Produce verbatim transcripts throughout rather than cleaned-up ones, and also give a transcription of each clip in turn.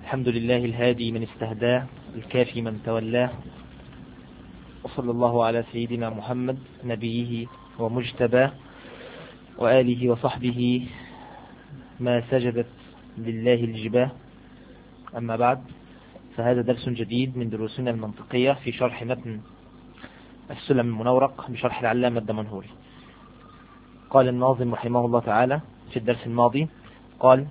الحمد لله الهادي من استهداه الكافي من تولاه، وصلى الله على سيدنا محمد نبيه ومجتباه وآله وصحبه ما سجدت لله الجباه. أما بعد، فهذا درس جديد من دروسنا المنطقية في شرح متن السلم المنورق بشرح العلامة الدمنهوري. قال الناظم رحمه الله تعالى في الدرس الماضي، قال: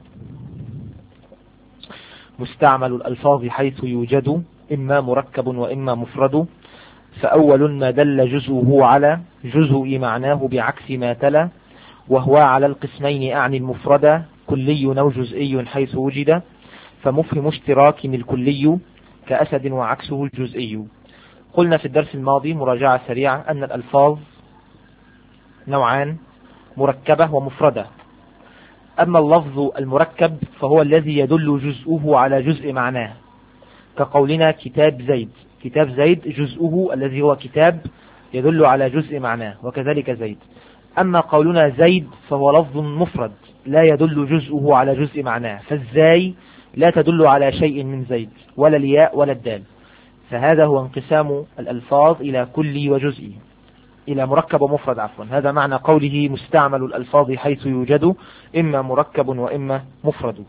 مستعمل الألفاظ حيث يوجد إما مركب وإما مفرد، فأول ما دل جزءه على جزء معناه بعكس ما تلا، وهو على القسمين أعني المفرد كلي أو جزئي حيث وجد، فمفهم اشتراك الكلي كأسد وعكسه الجزئي. قلنا في الدرس الماضي مراجعة سريعة أن الألفاظ نوعان، مركبة ومفردة. أما اللفظ المركب فهو الذي يدل جزءه على جزء معناه، كقولنا كتاب زيد. كتاب زيد جزءه الذي هو كتاب يدل على جزء معناه، وكذلك زيد. أما قولنا زيد فهو لفظ مفرد لا يدل جزءه على جزء معناه، فالزاي لا تدل على شيء من زيد، ولا الياء ولا الدال. فهذا هو انقسام الألفاظ إلى كلي وجزئي، إلى مركب ومفرد عفوا. هذا معنى قوله مستعمل الألفاظ حيث يوجد إما مركب وإما مفرد.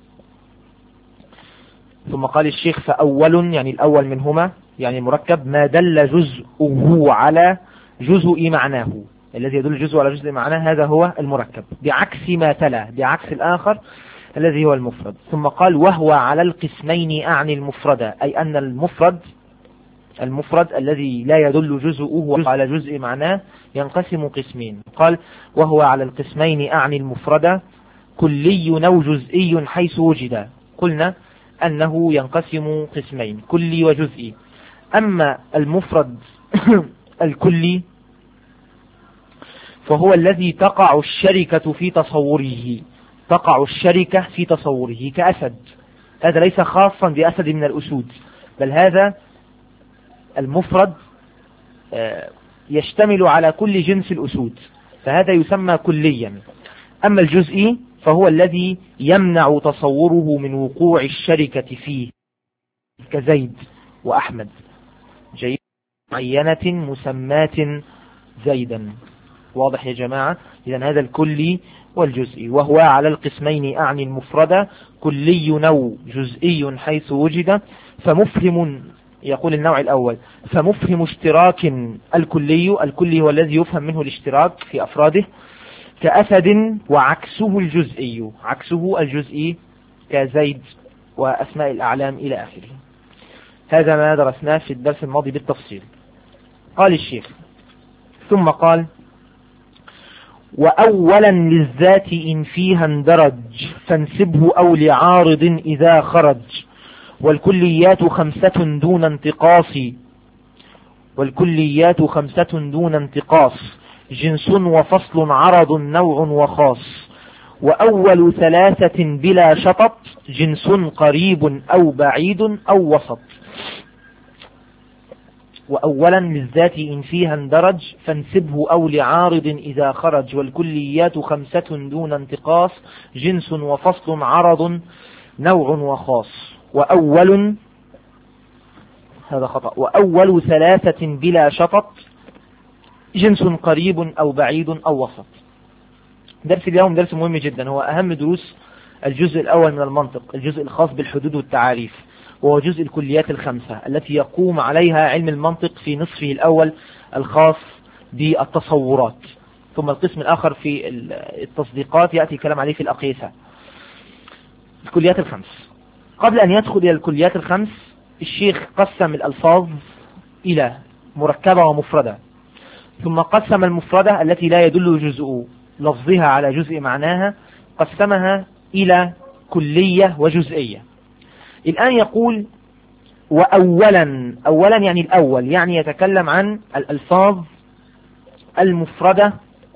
ثم قال الشيخ: فأول يعني الأول منهما يعني مركب ما دل جزءه على جزء معناه، الذي يدل جزء على جزء معناه هذا هو المركب، بعكس ما تلا، بعكس الآخر الذي هو المفرد. ثم قال: وهو على القسمين أعني المفرد، أي أن المفرد المفرد الذي لا يدل جزءه على جزء معناه ينقسم قسمين. قال: وهو على القسمين أعني المفرد كلي أو جزئي حيث وجد. قلنا أنه ينقسم قسمين، كلي وجزئي. أما المفرد الكلي فهو الذي تقع الشركة في تصوره، تقع الشركة في تصوره كأسد. هذا ليس خاصا بأسد من الأسود، بل هذا المفرد يشتمل على كل جنس الأسود، فهذا يسمى كليا. أما الجزئي فهو الذي يمنع تصوره من وقوع الشركة فيه، كزيد وأحمد، جيد معينة مسمات زيدا. واضح يا جماعة؟ إذن هذا الكلي والجزئي. وهو على القسمين أعني المفردة كلي أو جزئي حيث وجد، فمفهم، يقول النوع الأول، فمفهم اشتراك الكلي. الكلي هو الذي يفهم منه الاشتراك في أفراده، كأسد وعكسه الجزئي، عكسه الجزئي كزيد وأسماء الأعلام إلى آخره. هذا ما درسناه في الدرس الماضي بالتفصيل. قال الشيخ: ثم قال: وأولا للذات إن فيها اندرج، فانسبه أو لعارض إذا خرج، والكليات خمسة دون انتقاص، والكليات خمسة دون انتقاص، جنس وفصل عرض نوع وخاص، وأول ثلاثة بلا شطط، جنس قريب أو بعيد أو وسط. وأولا للذات إن فيها اندرج، فانسبه أو لعارض إذا خرج، والكليات خمسة دون انتقاص، جنس وفصل عرض نوع وخاص. وأول هذا خطأ، وأول ثلاثة بلا شطط، جنس قريب أو بعيد أو وسط. درس اليوم درس مهم جدا، هو أهم دروس الجزء الأول من المنطق، الجزء الخاص بالحدود والتعاريف، وهو جزء الكليات الخمسة التي يقوم عليها علم المنطق في نصفه الأول الخاص بالتصورات، ثم القسم الآخر في التصديقات يأتي كلام عليه في الأقيسة. الكليات الخمس. قبل أن يدخل إلى الكليات الخمس، الشيخ قسم الألفاظ إلى مركبة ومفردة، ثم قسم المفردة التي لا يدل جزء لفظها على جزء معناها، قسمها إلى كلية وجزئية. الآن يقول: وأولا. أولا يعني الأول، يعني يتكلم عن الألفاظ المفردة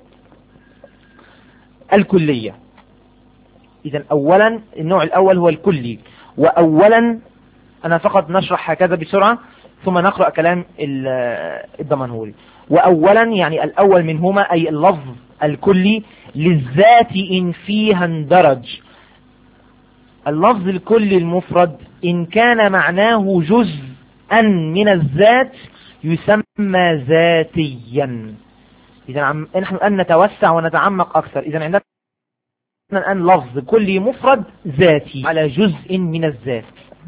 الكلية. إذن أولا النوع الأول هو الكلي. وأولا أنا فقط نشرح هكذا بسرعة ثم نقرأ كلام الدمنهوري. وأولا يعني الأول منهما أي اللفظ الكلي، للذات إن فيها اندرج. اللفظ الكلي المفرد إن كان معناه جزءا من الذات يسمى ذاتيا. إذا نحن الآن نتوسع ونتعمق أكثر. إذا عندنا الآن لفظ كلي مفرد ذاتي على جزء من الذات.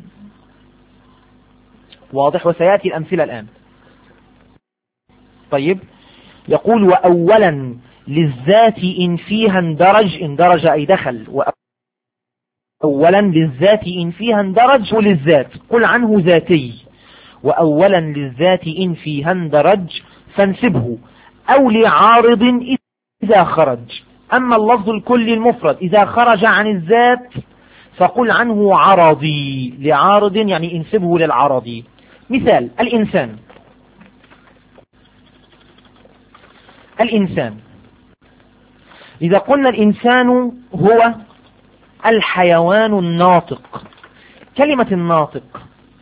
واضح؟ وسيأتي الأمثلة الآن. طيب، يقول وأولا للذات إن فيها اندرج، اندرج أي دخل، وأولا للذات إن فيها اندرج وللذات قل عنه ذاتي. وأولا للذات إن فيها اندرج فانسبه أو لعارض إذا خرج. أما اللفظ الكلي المفرد إذا خرج عن الذات فقل عنه عرضي، لعارض يعني انسبه للعرضي. مثال الإنسان. الإنسان إذا قلنا الإنسان هو الحيوان الناطق. كلمة الناطق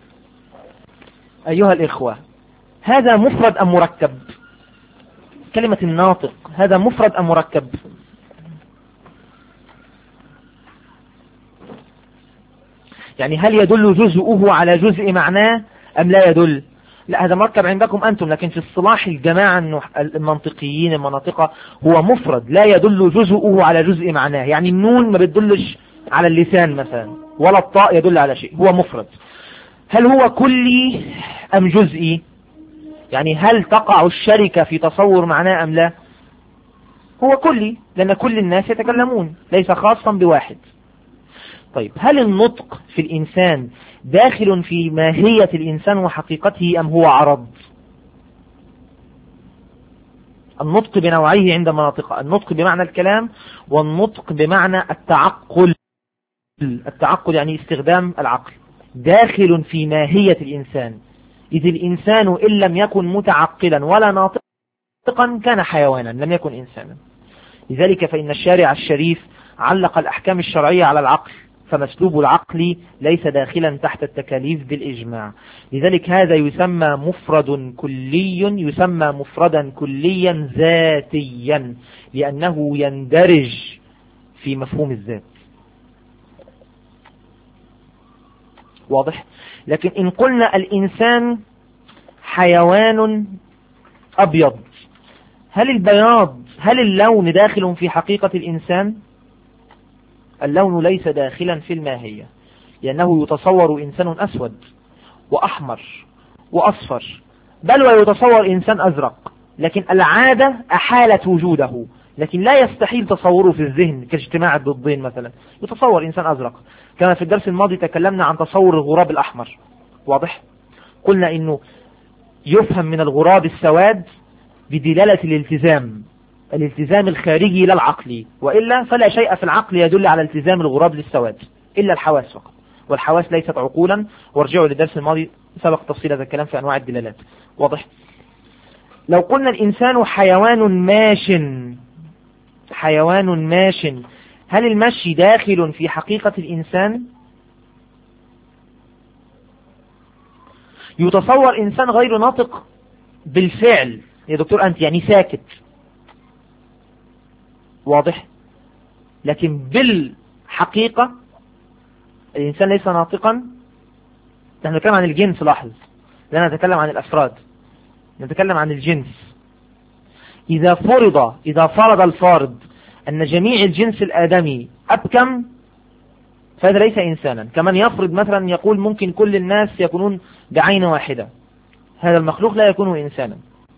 أيها الإخوة هذا مفرد أم مركب؟ كلمة الناطق هذا مفرد أم مركب؟ يعني هل يدل جزءه على جزء معناه أم لا يدل؟ لا، هذا مركب عندكم أنتم، لكن في اصطلاح الجماعة المنطقيين المناطقة هو مفرد لا يدل جزءه على جزء معناه. يعني النون ما بتدلش على اللسان مثلا، ولا الطاء يدل على شيء، هو مفرد. هل هو كلي أم جزئي؟ يعني هل تقع الشركة في تصور معناه أم لا؟ هو كلي، لأن كل الناس يتكلمون، ليس خاصا بواحد. طيب، هل النطق في الإنسان داخل في ماهية الإنسان وحقيقته أم هو عرض؟ النطق بنوعيه عند مناطق، النطق بمعنى الكلام، والنطق بمعنى التعقل. التعقل يعني استخدام العقل، داخل في ماهية الإنسان. إذ الإنسان إن لم يكن متعقلا ولا ناطقا كان حيوانا، لم يكن إنسانا. لذلك فإن الشارع الشريف علق الأحكام الشرعية على العقل، فمسلوب العقل ليس داخلا تحت التكاليف بالإجماع. لذلك هذا يسمى مفرد كلي، يسمى مفردا كليا ذاتيا، لأنه يندرج في مفهوم الذات. واضح؟ لكن إن قلنا الإنسان حيوان أبيض، هل البياض هل اللون داخل في حقيقة الإنسان؟ اللون ليس داخلا في الماهية، لأنه يتصور إنسان أسود وأحمر وأصفر، بل ويتصور إنسان أزرق، لكن العادة أحالت وجوده، لكن لا يستحيل تصوره في الذهن كاجتماع الضدين مثلا. يتصور إنسان أزرق، كما في الدرس الماضي تكلمنا عن تصور الغراب الأحمر. واضح؟ قلنا إنه يفهم من الغراب السواد بدلالة الالتزام، الالتزام الخارجي لا العقلي، وإلا فلا شيء في العقل يدل على التزام الغراب للسواد إلا الحواس فقط، والحواس ليست عقولا. وارجعوا للدرس الماضي سبق تفصيل هذا الكلام في أنواع الدلالات. واضح؟ لو قلنا الإنسان حيوان ماش، حيوان ماش، هل المشي داخل في حقيقة الإنسان؟ يتصور إنسان غير ناطق بالفعل يا دكتور أنت، يعني ساكت. واضح؟ لكن بالحقيقة الإنسان ليس ناطقا. نحن نتكلم عن الجنس، لاحظ، لا نتكلم عن الأفراد، نتكلم عن الجنس. إذا فرض إذا فرض الفارض أن جميع الجنس الآدمي أبكم فهذا ليس إنسانا. كمن يفرض مثلا يقول ممكن كل الناس يكونون بعين واحدة، هذا المخلوق لا يكون إنسانا،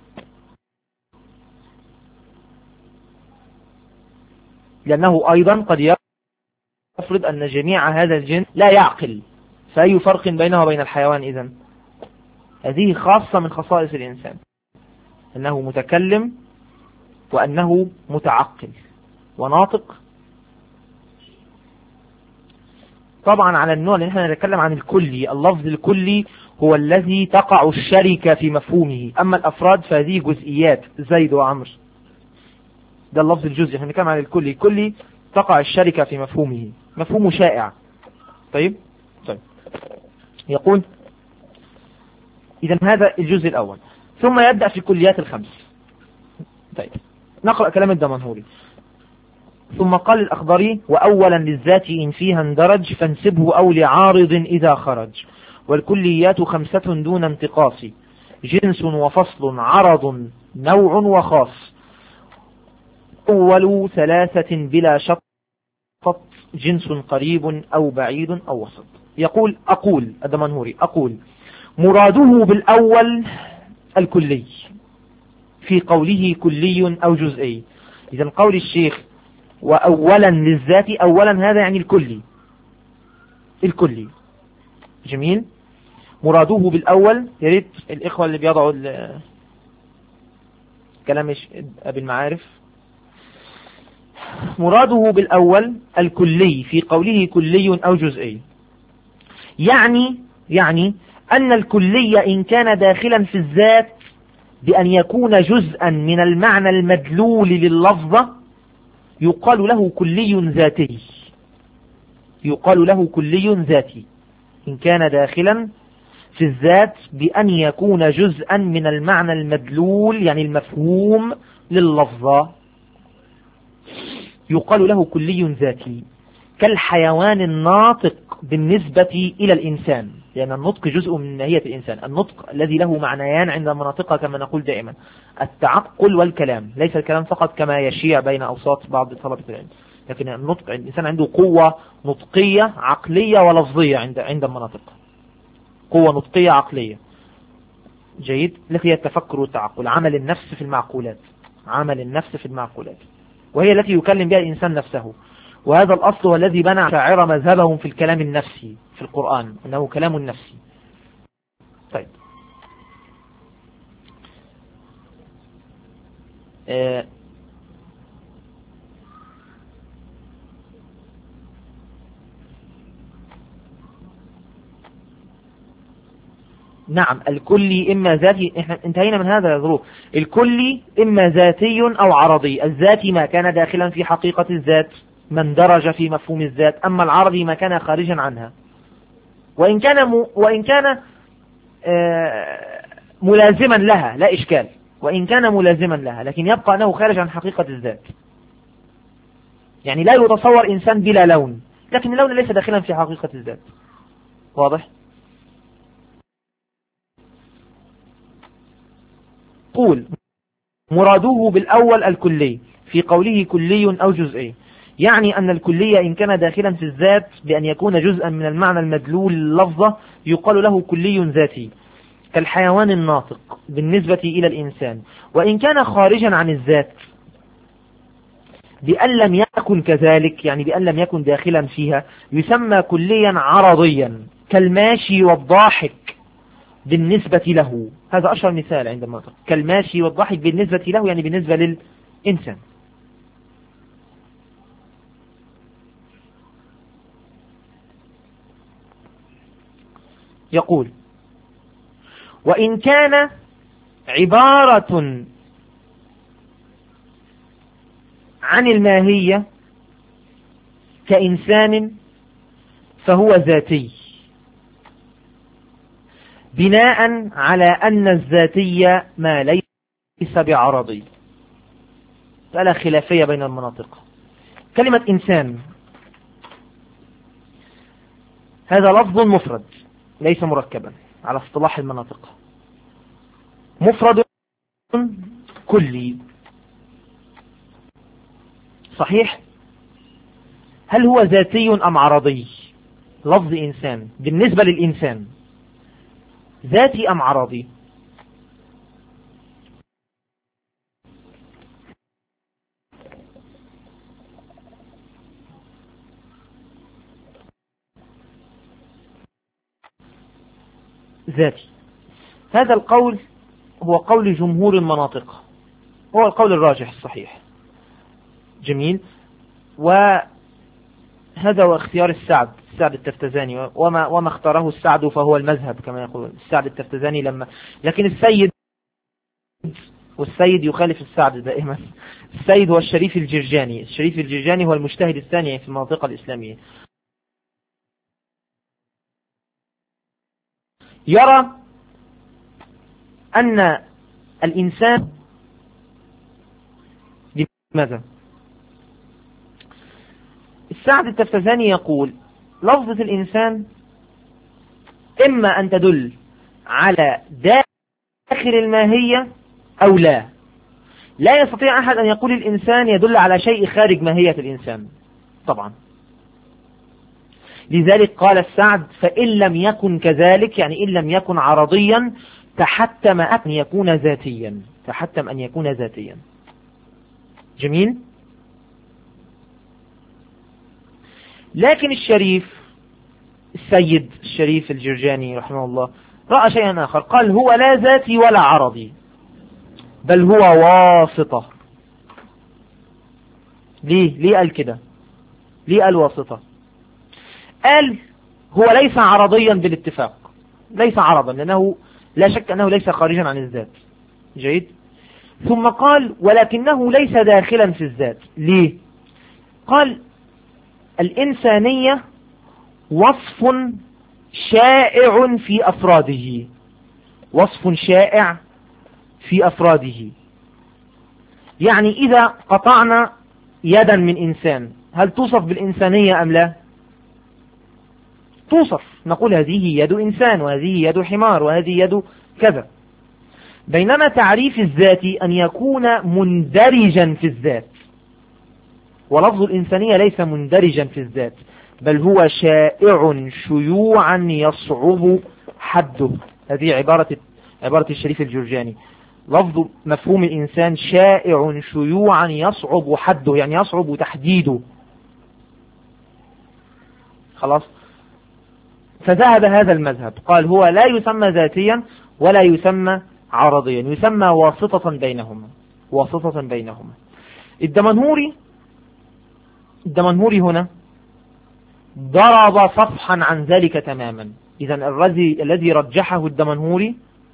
لأنه أيضا قد يفرض أن جميع هذا الجنس لا يعقل، فأي فرق بينه وبين الحيوان إذن؟ هذه خاصة من خصائص الإنسان، أنه متكلم وأنه متعقل وناطق. طبعا على النوع اللي نحن نتكلم عن الكلي، اللفظ الكلي هو الذي تقع الشركة في مفهومه، أما الأفراد فهذه جزئيات، زيد وعمر، ده اللفظ الجزئي. نحن نتكلم عن الكلي، الكلي تقع الشركة في مفهومه، مفهومه شائع. طيب طيب يقول إذن هذا الجزء الأول، ثم يبدأ في الكليات الخمس. طيب نقرأ كلام الدمنهوري. ثم قال الأخضري: وأولا للذات إن فيها اندرج فانسبه أو لعارض إذا خرج، والكليات خمسة دون انتقاص، جنس وفصل عرض نوع وخاص، أول ثلاثة بلا شط، جنس قريب أو بعيد أو وسط. يقول أقول الدمنهوري أقول مراده بالأول الكلي في قوله كلي أو جزئي. إذن قول الشيخ وأولا للذات، أولا هذا يعني الكلي الكلي. جميل. مراده بالأول، يريد الإخوة اللي بيضعوا كلام أبي المعارف، مراده بالأول الكلي في قوله كلي أو جزئي، يعني يعني أن الكلي إن كان داخلا في الذات بأن يكون جزءا من المعنى المدلول لللفظة يقال له كلي ذاتي، يقال له كلي ذاتي إن كان داخلا في الذات بأن يكون جزءا من المعنى المدلول يعني المفهوم لللفظة، يقال له كلي ذاتي، كالحيوان الناطق بالنسبة إلى الإنسان، لأن النطق جزء من ماهية الإنسان. النطق الذي له معنيان عند مناطقه كما نقول دائما: التعقل والكلام، ليس الكلام فقط كما يشيع بين أوساط بعض طلبة العلم، لكن النطق الإنسان عنده قوة نطقية عقلية ولفظية عند عند المناطق، قوة نطقية عقلية. جيد. التي هي التفكر والتعقل، عمل النفس في المعقولات، عمل النفس في المعقولات، وهي التي يكلم بها الإنسان نفسه. وهذا الأصل هو الذي بنى شاعر مذهبهم في الكلام النفسي في القرآن، أنه كلام نفسي. طيب. آه نعم، الكلي إما ذاتي، احنا انتهينا من هذا يا ظروف. الكلي إما ذاتي أو عرضي. الذاتي ما كان داخلا في حقيقة الذات، من درج في مفهوم الذات. أما العرضي ما كان خارجا عنها، وإن كان م... وإن كان آه ملازما لها لا إشكال، وإن كان ملازما لها، لكن يبقى أنه خارج عن حقيقة الذات. يعني لا يتصور إنسان بلا لون، لكن اللون ليس داخلا في حقيقة الذات. واضح؟ قول مراده بالأول الكلي في قوله كلي أو جزئي، يعني أن الكلية إن كان داخلا في الذات بأن يكون جزءا من المعنى المدلول لللفظة يقال له كلي ذاتي، كالحيوان الناطق بالنسبة إلى الإنسان. وإن كان خارجا عن الذات بأن لم يكن كذلك، يعني بأن لم يكن داخلا فيها، يسمى كليا عرضيا، كالماشي والضاحك بالنسبة له. هذا أشهر مثال عند المنطق، كالماشي والضاحك بالنسبة له، يعني بالنسبة للإنسان. يقول وإن كان عبارة عن الماهية كإنسان فهو ذاتي، بناء على أن الذاتية ما ليس بعرضي. مسألة خلافية بين المناطق. كلمة إنسان هذا لفظ مفرد ليس مركبا على اصطلاح المناطق، مفرد كلي صحيح. هل هو ذاتي أم عرضي؟ لفظ إنسان بالنسبة للإنسان ذاتي أم عرضي؟ ذاتي. هذا القول هو قول جمهور المناطق، هو القول الراجح الصحيح. جميل. وهذا هو اختيار السعد السعد التفتزاني، وما وما اختاره السعد فهو المذهب كما يقول السعد التفتزاني. لما لكن السيد والسيد يخالف السعد دائما. السيد هو الشريف الجرجاني، الشريف الجرجاني هو المجتهد الثاني في المنطقة الإسلامية، يرى أن الإنسان لماذا السعد التفتزاني يقول لفظة الإنسان إما أن تدل على داخل الماهية أو لا. لا يستطيع أحد أن يقول الإنسان يدل على شيء خارج ماهية الإنسان طبعا. لذلك قال السعد فإن لم يكن كذلك، يعني إن لم يكن عرضيا تحتم أن يكون ذاتيا، تحتم أن يكون ذاتيا. جميل. لكن الشريف السيد الشريف الجرجاني رحمه الله رأى شيئا آخر، قال هو لا ذاتي ولا عرضي بل هو واسطة. ليه ليه قال كده؟ ليه قال واسطة؟ قال هو ليس عرضيا بالاتفاق، ليس عرضا لأنه لا شك أنه ليس خارجا عن الذات. جيد. ثم قال ولكنه ليس داخلا في الذات. ليه؟ قال الإنسانية وصف شائع في أفراده، وصف شائع في أفراده. يعني إذا قطعنا يدا من إنسان هل توصف بالإنسانية أم لا؟ توصف، نقول هذه يد إنسان وهذه يد حمار وهذه يد كذا. بينما تعريف الذات أن يكون مندرجا في الذات، ولفظ الإنسانية ليس مندرجا في الذات بل هو شائع شيوعا يصعب حده. هذه عبارة عبارة الشريف الجرجاني. لفظ مفهوم الإنسان شائع شيوعا يصعب حده، يعني يصعب تحديده. خلاص. فذهب هذا المذهب، قال هو لا يسمى ذاتيا ولا يسمى عرضيا، يسمى واسطة بينهما، واسطة بينهما. الدمنهوري الدمنهوري هنا ضرب صفحا عن ذلك تماما. إذا الذي الذي رجحه الدمنهوري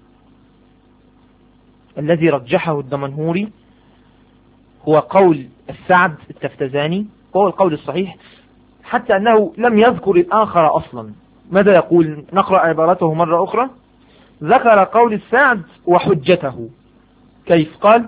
الذي رجحه الدمنهوري هو قول السعد التفتزاني، هو القول الصحيح، حتى أنه لم يذكر الآخر أصلا. ماذا يقول؟ نقرأ عبارته مرة أخرى. ذكر قول السعد وحجته. كيف؟ قال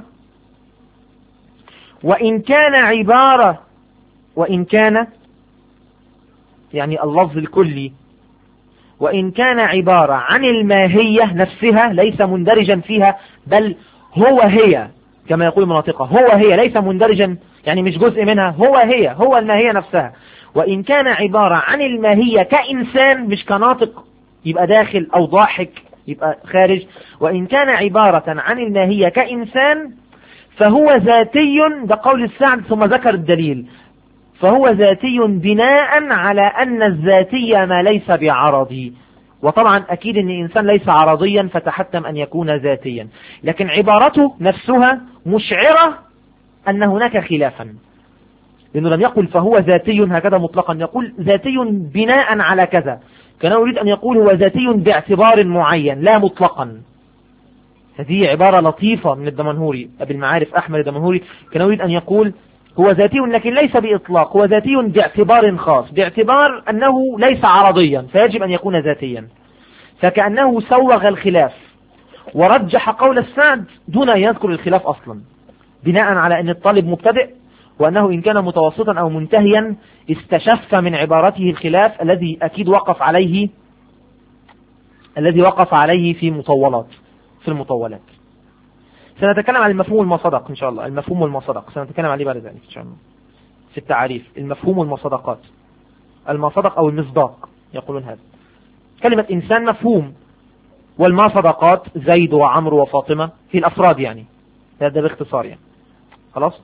وإن كان عبارة وإن كان يعني اللفظ الكلي وإن كان عبارة عن الماهية نفسها ليس مندرجا فيها بل هو هي، كما يقول المناطقة هو هي، ليس مندرجا يعني مش جزء منها، هو هي هو الماهية نفسها. وإن كان عبارة عن الماهية كإنسان مش كناطق يبقى داخل أو ضاحك يبقى خارج، وإن كان عبارة عن الماهية كإنسان فهو ذاتي، ده قول السعد ثم ذكر الدليل، فهو ذاتي بناء على أن الذاتية ما ليس بعرضي. وطبعا أكيد أن الإنسان ليس عرضيا فتحتم أن يكون ذاتيا، لكن عبارته نفسها مشعرة أن هناك خلافا، لأنه لم يقل فهو ذاتي هكذا مطلقا، يقول ذاتي بناء على كذا. كان يريد أن يقول هو ذاتي باعتبار معين لا مطلقا. هذه عبارة لطيفة من الدمنهوري، أبي المعارف أحمد الدمنهوري كان يريد أن يقول هو ذاتي لكن ليس بإطلاق، هو ذاتي باعتبار خاص، باعتبار أنه ليس عرضيا فيجب أن يكون ذاتيا. فكأنه سوغ الخلاف ورجح قول السعد دون أن يذكر الخلاف أصلا، بناء على أن الطالب مبتدئ وأنه إن كان متوسطا أو منتهيا استشف من عبارته الخلاف الذي أكيد وقف عليه الذي وقف عليه في مطولات في المطولات. سنتكلم عن المفهوم والمصدق إن شاء الله، المفهوم والمصدق سنتكلم عليه بعد ذلك إن شاء الله في التعريف. المفهوم والمصدقات، المصدق أو المصداق يقولون هذا. كلمة إنسان مفهوم، والمصدقات زيد وعمرو وفاطمة في الأفراد، يعني هذا باختصار يعني. خلاص.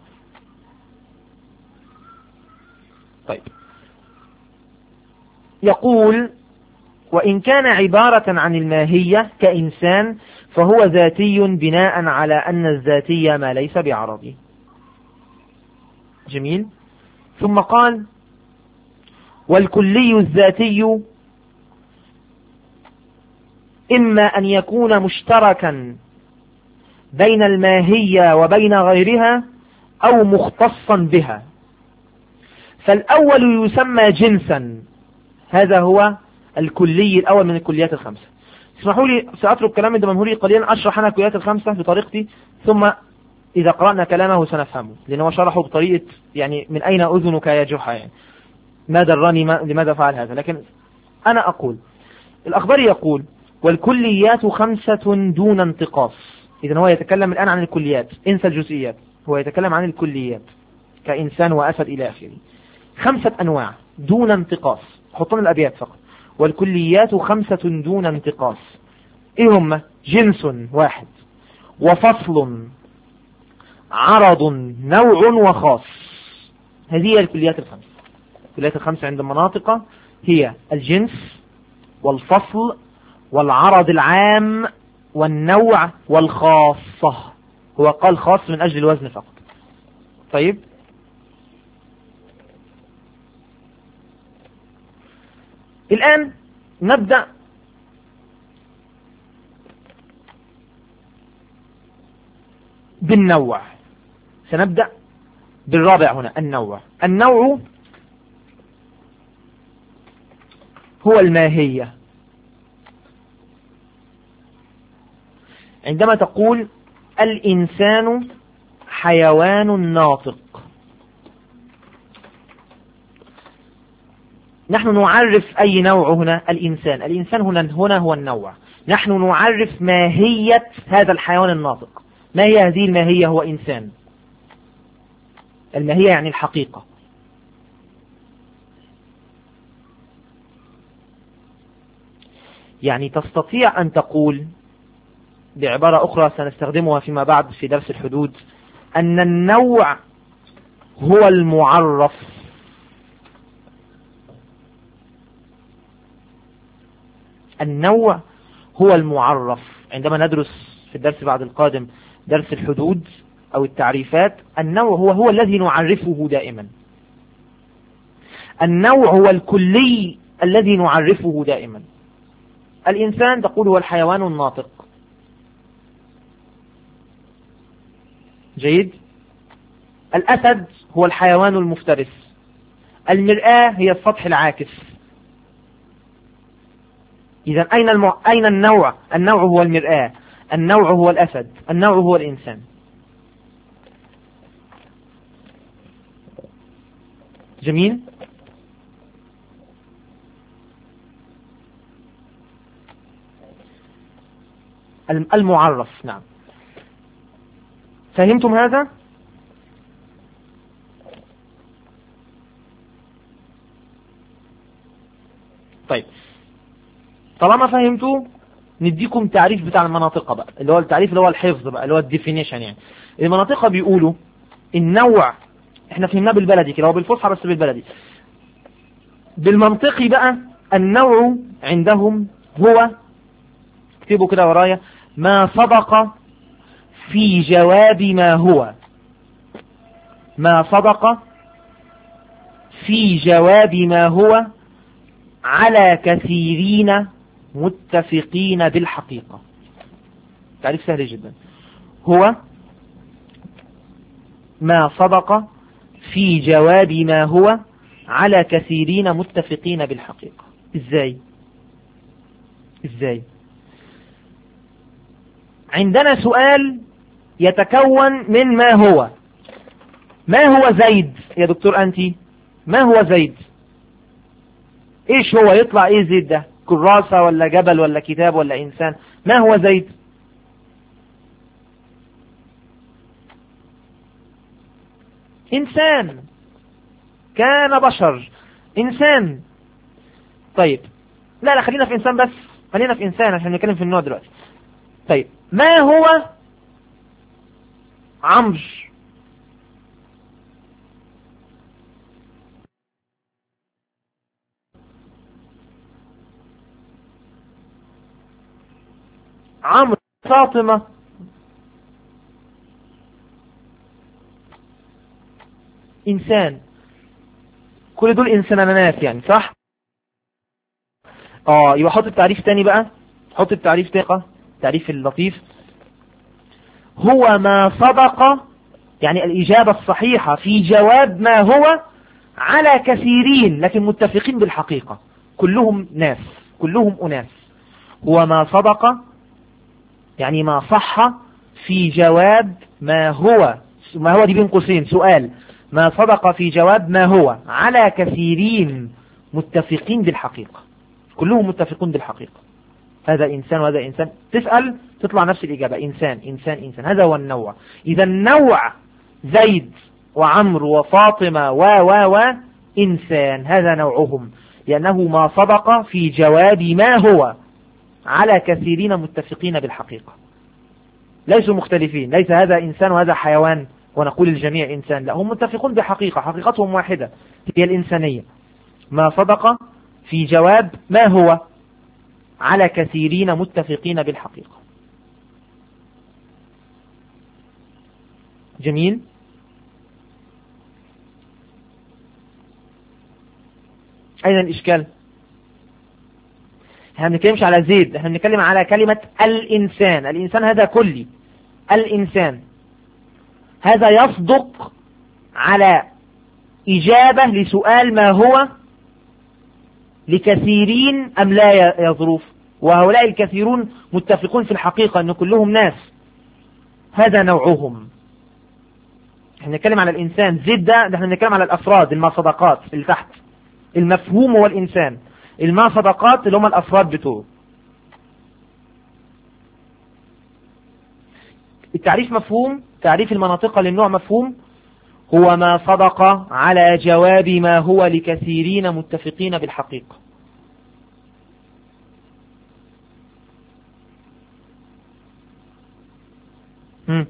طيب يقول وإن كان عبارة عن الماهية كإنسان فهو ذاتي بناء على أن الذاتية ما ليس بعرضي. جميل. ثم قال والكلي الذاتي إما أن يكون مشتركا بين الماهية وبين غيرها أو مختصا بها. فالأول يسمى جنسا، هذا هو الكلي الأول من الكليات الخمسة. اسمحوا لي سأترك كلام الدمنهوري قليلا أشرح أنا الكليات الخمسة بطريقتي، ثم إذا قرأنا كلامه سنفهمه، لأنه شرحه بطريقة يعني من أين أذنك يا جحا يعني. ما دراني ما لماذا فعل هذا، لكن أنا أقول الأخبار يقول والكليات خمسة دون انتقاص. إذن هو يتكلم الآن عن الكليات، انسى الجزئيات، هو يتكلم عن الكليات كإنسان وأسد إلى آخره. خمسة أنواع دون انتقاص، حطون الأبيات فقط. والكليات خمسة دون انتقاص، إيه هم؟ جنس واحد، وفصل، عرض، نوع، وخاص. هذه هي الكليات الخمسة. الكليات الخمسة عند المناطق هي الجنس والفصل والعرض العام والنوع والخاصة. هو قال خاص من أجل الوزن فقط. طيب، الآن نبدأ بالنوع. سنبدأ بالرابع هنا، النوع. النوع هو الماهية. عندما تقول الإنسان حيوان ناطق، نحن نعرف أي نوع هنا؟ الإنسان. الإنسان هنا هنا هو النوع. نحن نعرف ماهية هذا الحيوان الناطق. ما هي هذه الماهية؟ هو إنسان. الماهية يعني الحقيقة. يعني تستطيع أن تقول بعبارة أخرى سنستخدمها فيما بعد في درس الحدود، أن النوع هو المعرف. النوع هو المعرف. عندما ندرس في الدرس بعد القادم درس الحدود أو التعريفات، النوع هو هو الذي نعرفه دائما. النوع هو الكلي الذي نعرفه دائما. الإنسان تقول هو الحيوان الناطق. جيد. الأسد هو الحيوان المفترس. المرآة هي السطح العاكس. إذا أين المع... أين النوع؟ النوع هو المرآة، النوع هو الأسد، النوع هو الإنسان. جميل. المعرف، نعم. فهمتم هذا؟ طيب، طالما فهمتوا نديكم تعريف بتاع المناطق بقى، اللي هو التعريف اللي هو الحفظ بقى، اللي هو الديفينيشن. يعني المناطق بيقولوا النوع، احنا فهمناه بالبلدي كده، هو بالفصحى بس بالبلدي. بالمنطقي بقى النوع عندهم هو، اكتبوا كده ورايا، ما صدق في جواب ما هو. ما صدق في جواب ما هو على كثيرين متفقين بالحقيقة. تعريف سهل جدا. هو ما صدق في جواب ما هو على كثيرين متفقين بالحقيقة. ازاي ازاي عندنا سؤال يتكون من ما هو. ما هو زيد يا دكتور أنتي؟ ما هو زيد؟ ايش هو؟ يطلع ايه زيد ده؟ كراسة ولا جبل ولا كتاب ولا انسان؟ ما هو زيد؟ انسان، كان بشر، انسان. طيب، لا لا خلينا في انسان بس، خلينا في انسان عشان نتكلم في النوع دلوقتي. طيب، ما هو عمرو؟ عمرو، فاطمة، إنسان. كل دول إنسانات يعني، صح؟ اه يبقى حط التعريف تاني بقى، حط التعريف تاني، التعريف اللطيف. هو ما صدق، يعني الإجابة الصحيحة في جواب ما هو على كثيرين لكن متفقين بالحقيقة، كلهم ناس، كلهم أناس. هو ما صدق يعني ما صح في جواب ما هو. ما هو دي بين قوسين سؤال، ما صدق في جواب ما هو على كثيرين متفقين بالحقيقة، كلهم متفقون بالحقيقة. هذا إنسان وهذا إنسان، تسأل تطلع نفس الإجابة، إنسان إنسان إنسان. هذا هو النوع. إذا النوع زيد وعمر وفاطمة و و و إنسان، هذا نوعهم، لأنه ما صدق في جواب ما هو على كثيرين متفقين بالحقيقة، ليسوا مختلفين. ليس هذا إنسان وهذا حيوان ونقول الجميع إنسان، لا، هم متفقون بحقيقة، حقيقتهم واحدة هي الإنسانية. ما صدق في جواب ما هو على كثيرين متفقين بالحقيقة. جميل. أين الإشكال؟ احنا ما بنتكلمش على زيد، احنا بنتكلم على كلمة الإنسان. الإنسان هذا كلي، الإنسان هذا يصدق على إجابة لسؤال ما هو لكثيرين أم لا يا ظروف، وهؤلاء الكثيرون متفقون في الحقيقة أن كلهم ناس، هذا نوعهم. احنا نتكلم على الإنسان. زيد ده احنا نتكلم على الأفراد المصدقات اللي تحت. المفهوم هو الإنسان، المصدقات اللي هم الأفراد بتوعه. التعريف مفهوم، تعريف المناطق للنوع مفهوم، هو ما صدق على جواب ما هو لكثيرين متفقين بالحقيقة. هم.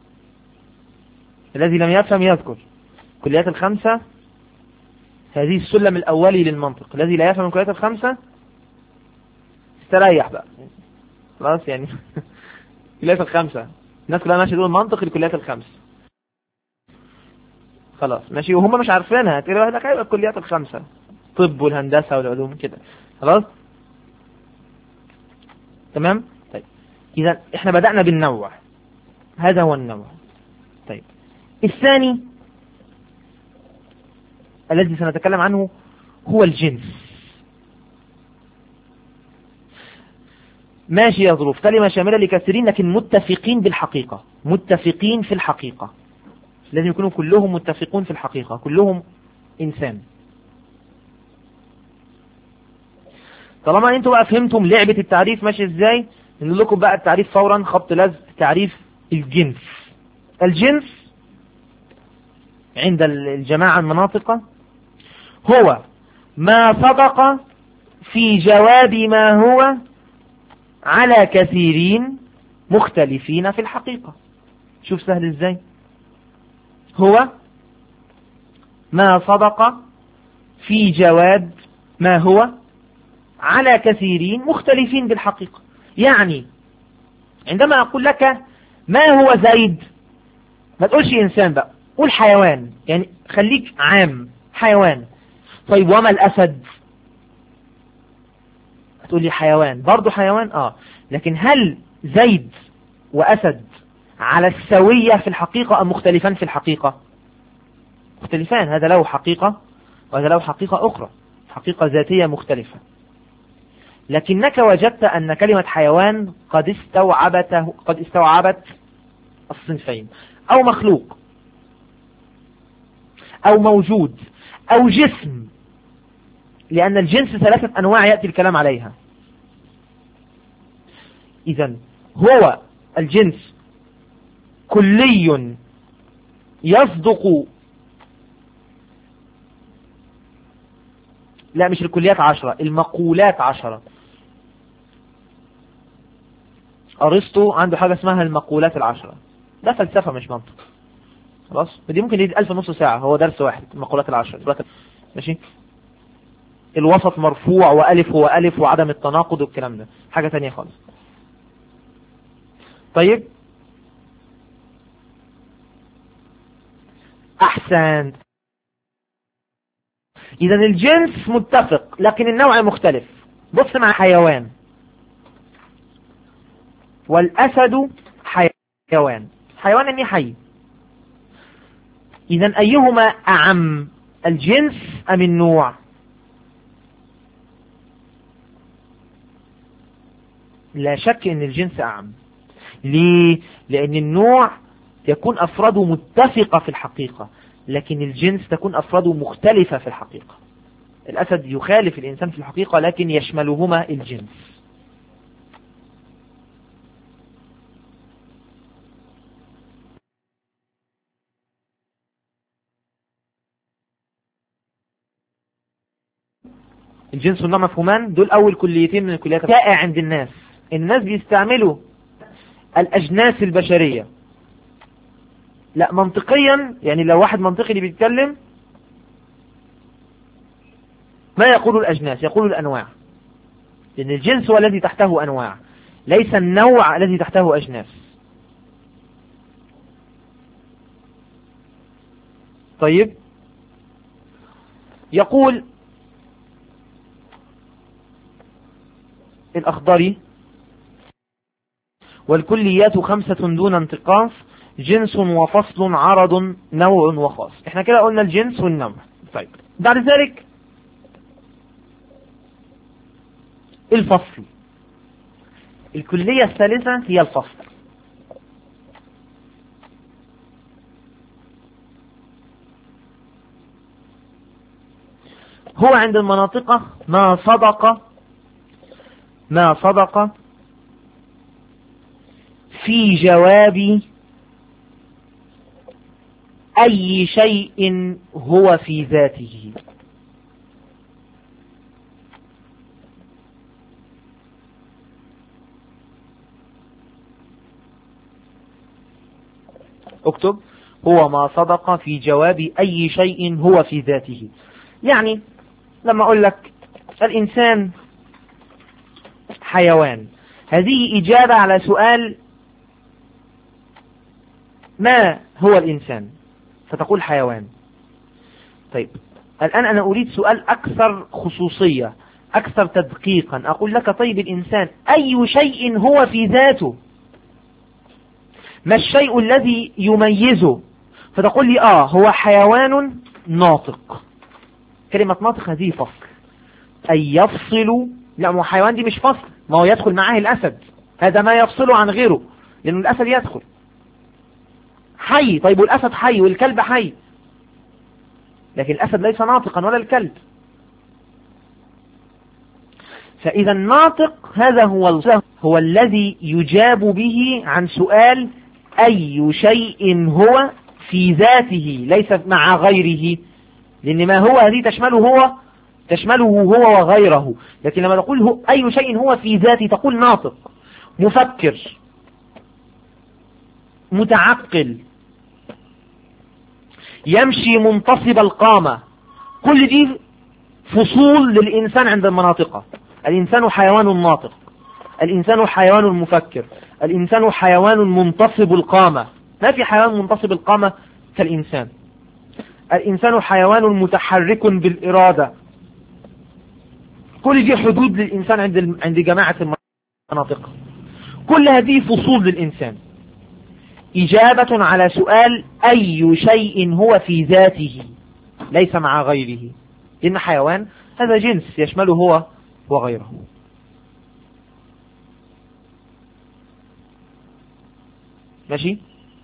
الذي لم يفهم يذكر. كليات الخمسة هذه السلم الأولي للمنطق. الذي لا يفهم الكليات الخمسة استريح بقى خلاص يعني. الكليات الخمسة الناس كلها ماشية تقول منطق الكليات الخمس، خلاص ماشي، وهم مش عارفينها. تقول لك ايوه الكليات الخمسة، طب والهندسة والعلوم كده، خلاص تمام. طيب إذا احنا بدأنا بالنوع، هذا هو النوع. طيب الثاني الذي سنتكلم عنه هو الجنس. ماشي يا ظروف، كلمة شاملة لكثيرين لكن متفقين بالحقيقة، متفقين في الحقيقة، لازم يكونوا كلهم متفقون في الحقيقة، كلهم إنسان. طالما انتوا بقى فهمتم لعبة التعريف ماشي ازاي، نقول لكم بقى التعريف فورا، خبط لزق. تعريف الجنس. الجنس عند الجماعة المناطقة هو ما صدق في جواب ما هو على كثيرين مختلفين في الحقيقة. شوف سهل ازاي. هو ما صدق في جواب ما هو على كثيرين مختلفين بالحقيقة. يعني عندما أقول لك ما هو زيد، ما تقولش إنسان بقى، قول حيوان، يعني خليك عام، حيوان. طيب وما الأسد؟ هتقول لي حيوان، برضو حيوان اه، لكن هل زيد وأسد على السوية في الحقيقة أم مختلفان في الحقيقة؟ مختلفان، هذا له حقيقة وهذا له حقيقة أخرى، حقيقة ذاتية مختلفة. لكنك وجدت أن كلمة حيوان قد استوعبته قد استوعبت الصنفين، أو مخلوق أو موجود أو جسم، لأن الجنس ثلاثة أنواع يأتي الكلام عليها. إذن هو الجنس كلي يصدق، لا مش الكليات عشرة، المقولات عشرة. أرسطو عنده حاجة اسمها المقولات العشرة، ده فلسفة مش منطق، خلاص. ودي ممكن يدي ألف نص ساعة، هو درس واحد، المقولات العشرة ماشي. الوسط مرفوع وألف هو ألف وعدم التناقض والكلام ده حاجة تانية خالص. طيب أحسن. إذا الجنس متفق لكن النوع مختلف. بص مع حيوان، والأسد حيوان، حيوان يعني حي. إذا أيهما أعم، الجنس أم النوع؟ لا شك أن الجنس أعم. ليه؟ لأن النوع يكون أفراده متفقة في الحقيقة، لكن الجنس تكون أفراده مختلفة في الحقيقة. الأسد يخالف الإنسان في الحقيقة لكن يشملهما الجنس. الجنس والنوع مفهومان، دول أول كليتين من الكليات شائع عند الناس. الناس بيستعملوا الأجناس البشرية، لا منطقيا، يعني لو واحد منطقي اللي بيتكلم ما يقول الأجناس، يقول الأنواع، لأن الجنس هو الذي تحته أنواع، ليس النوع الذي تحته أجناس. طيب، يقول الأخضري: والكليات خمسة دون انتقاص، جنس وفصل عرض نوع وخاص. احنا كده قلنا الجنس والنوع. طيب، بعد ذلك الفصل. الكلية الثالثة هي الفصل. هو عند المناطق ما صدق ما صدق في جواب أي شيء هو في ذاته. اكتب: هو ما صدق في جواب أي شيء هو في ذاته. يعني لما أقول لك الإنسان حيوان، هذه إجابة على سؤال ما هو الإنسان، فتقول حيوان. طيب، الآن أنا أريد سؤال أكثر خصوصية، أكثر تدقيقا. أقول لك: طيب الإنسان أي شيء هو في ذاته؟ ما الشيء الذي يميزه؟ فتقول لي: آه هو حيوان ناطق. كلمة ناطق هذه فصل، أي يفصل. لا، ما هو حيوان دي مش فصل، ما هو يدخل معاه الأسد، هذا ما يفصله عن غيره، لأن الأسد يدخل. حي، طيب والأسد حي والكلب حي، لكن الأسد ليس ناطقا ولا الكلب. فإذا الناطق هذا هو هو الذي يجاب به عن سؤال أي شيء هو في ذاته، ليس مع غيره، لأن ما هو هذه تشمله هو تشمله هو وغيره. لكن لما تقول هو أي شيء هو في ذاته تقول ناطق، مفكر، متعقل، يمشي منتصب القامة. كل دي فصول للإنسان عند المناطق. الإنسان حيوان ناطق، الإنسان حيوان مفكر، الإنسان حيوان منتصب القامة. ما في حيوان منتصب القامة كالإنسان. الإنسان حيوان متحرك بالإرادة. كل دي حدود للإنسان عند عند جماعة المناطق. كل هذه فصول للإنسان، إجابة على سؤال أي شيء هو في ذاته ليس مع غيره، إن حيوان هذا جنس يشمله هو وغيره. ماشي؟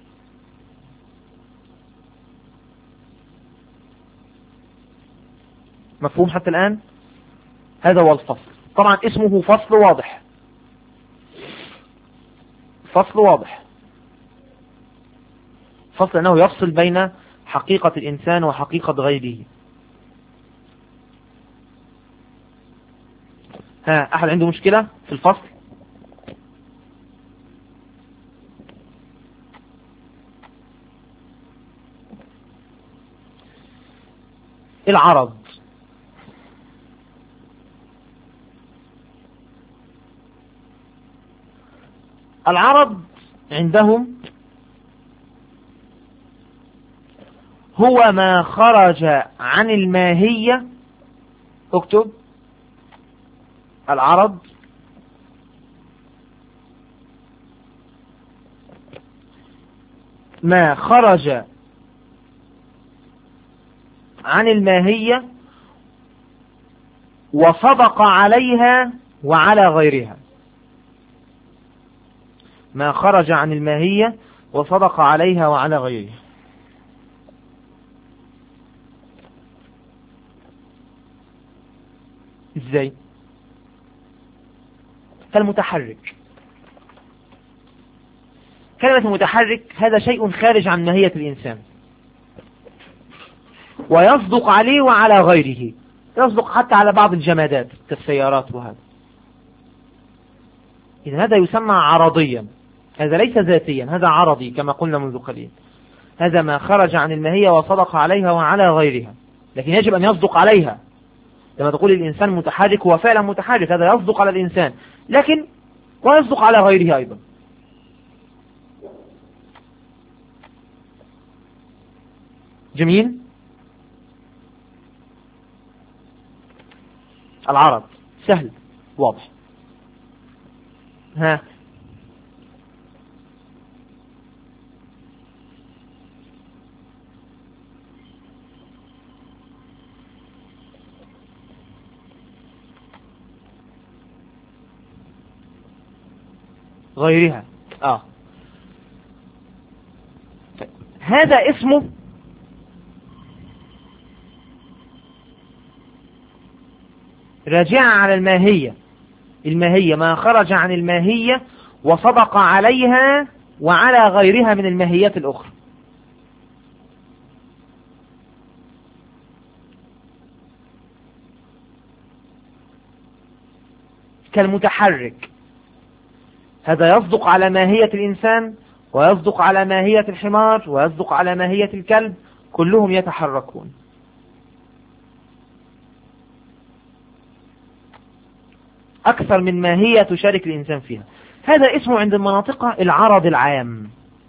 مفهوم حتى الآن؟ هذا هو الفصل. طبعا اسمه فصل واضح، فصل واضح، فصل أنه يفصل بين حقيقة الإنسان وحقيقة غيره. ها، أحد عنده مشكلة في الفصل؟ العرض. العرض عندهم هو ما خرج عن الماهية. اكتب: العرض ما خرج عن الماهية وصدق عليها وعلى غيرها. ما خرج عن الماهية وصدق عليها وعلى غيرها. ازاي؟ كالمتحرك. كلمة متحرك هذا شيء خارج عن ماهية الإنسان، ويصدق عليه وعلى غيره، يصدق حتى على بعض الجمادات كالسيارات وهذا. إذا هذا يسمى عرضيا، هذا ليس ذاتيا، هذا عرضي كما قلنا منذ قليل. هذا ما خرج عن الماهية وصدق عليها وعلى غيرها، لكن يجب أن يصدق عليها. لما تقول الإنسان متحرك هو فعلا متحرك، هذا يصدق على الإنسان، لكن ويصدق على غيره أيضا. جميل. العرض سهل واضح. ها غيرها اه هذا اسمه راجع على الماهية. الماهية ما خرج عن الماهية وصدق عليها وعلى غيرها من الماهيات الأخرى. كالمتحرك، هذا يصدق على ماهية الإنسان ويصدق على ماهية الحمار ويصدق على ماهية الكلب، كلهم يتحركون. أكثر من ماهية تشارك الإنسان فيها. هذا اسمه عند المناطق العرض العام.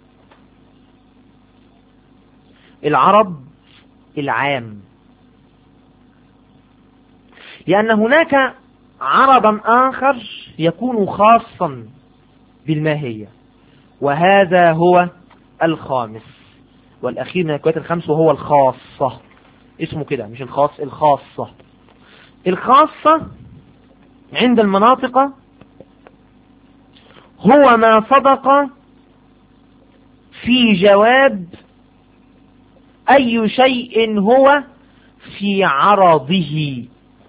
العرض العام، لأن هناك عرضا آخر يكون خاصا بالماهية، وهذا هو الخامس والأخير من الكويت الخمس، وهو الخاصة. اسمه كده مش الخاص، الخاصة. الخاصة عند المناطق هو ما صدق في جواب أي شيء هو في عرضه.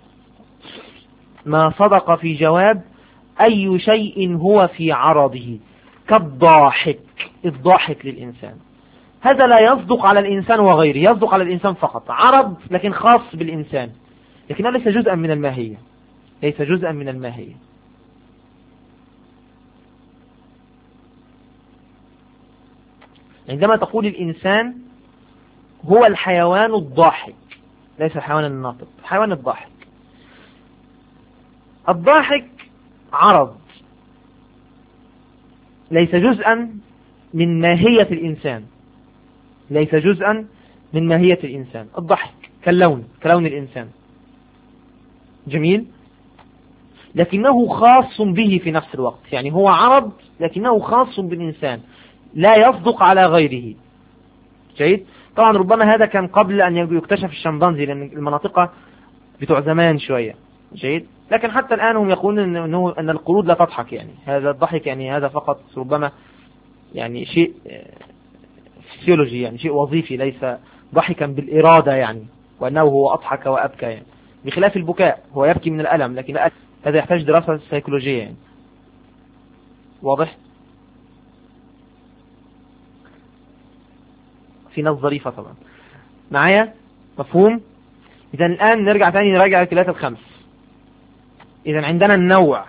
ما صدق في جواب أي شيء هو في عرضه، كالضاحك. الضاحك للإنسان هذا لا يصدق على الإنسان وغيره، يصدق على الإنسان فقط، عرض لكن خاص بالإنسان، لكنه ليس جزءا من الماهية، ليس جزءا من الماهية. عندما تقول الإنسان هو الحيوان الضاحك، ليس الحيوان الناطق، الحيوان الضاحك. الضاحك عرض ليس جزءا من ماهية الإنسان، ليس جزءا من ماهية الإنسان. الضحك كاللون، كلون الإنسان. جميل. لكنه خاص به في نفس الوقت، يعني هو عرض لكنه خاص بالإنسان، لا يصدق على غيره. جيد. طبعا ربما هذا كان قبل أن يكتشف الشمبانزي، لأن المناطق بتوع زمان شوية. جيد. لكن حتى الآن هم يقولون أنه أن القرود لا تضحك، يعني هذا الضحك يعني هذا فقط ربما يعني شيء فسيولوجي، يعني شيء وظيفي، ليس ضحكا بالإرادة يعني، وأنه هو أضحك وأبكى يعني، بخلاف البكاء هو يبكي من الألم، لكن هذا يحتاج دراسة سيكولوجية يعني. واضح؟ في ناس ظريفة طبعا معايا، مفهوم؟ إذا الآن نرجع تاني نراجع الثلاثة الخمس. إذا عندنا النوع،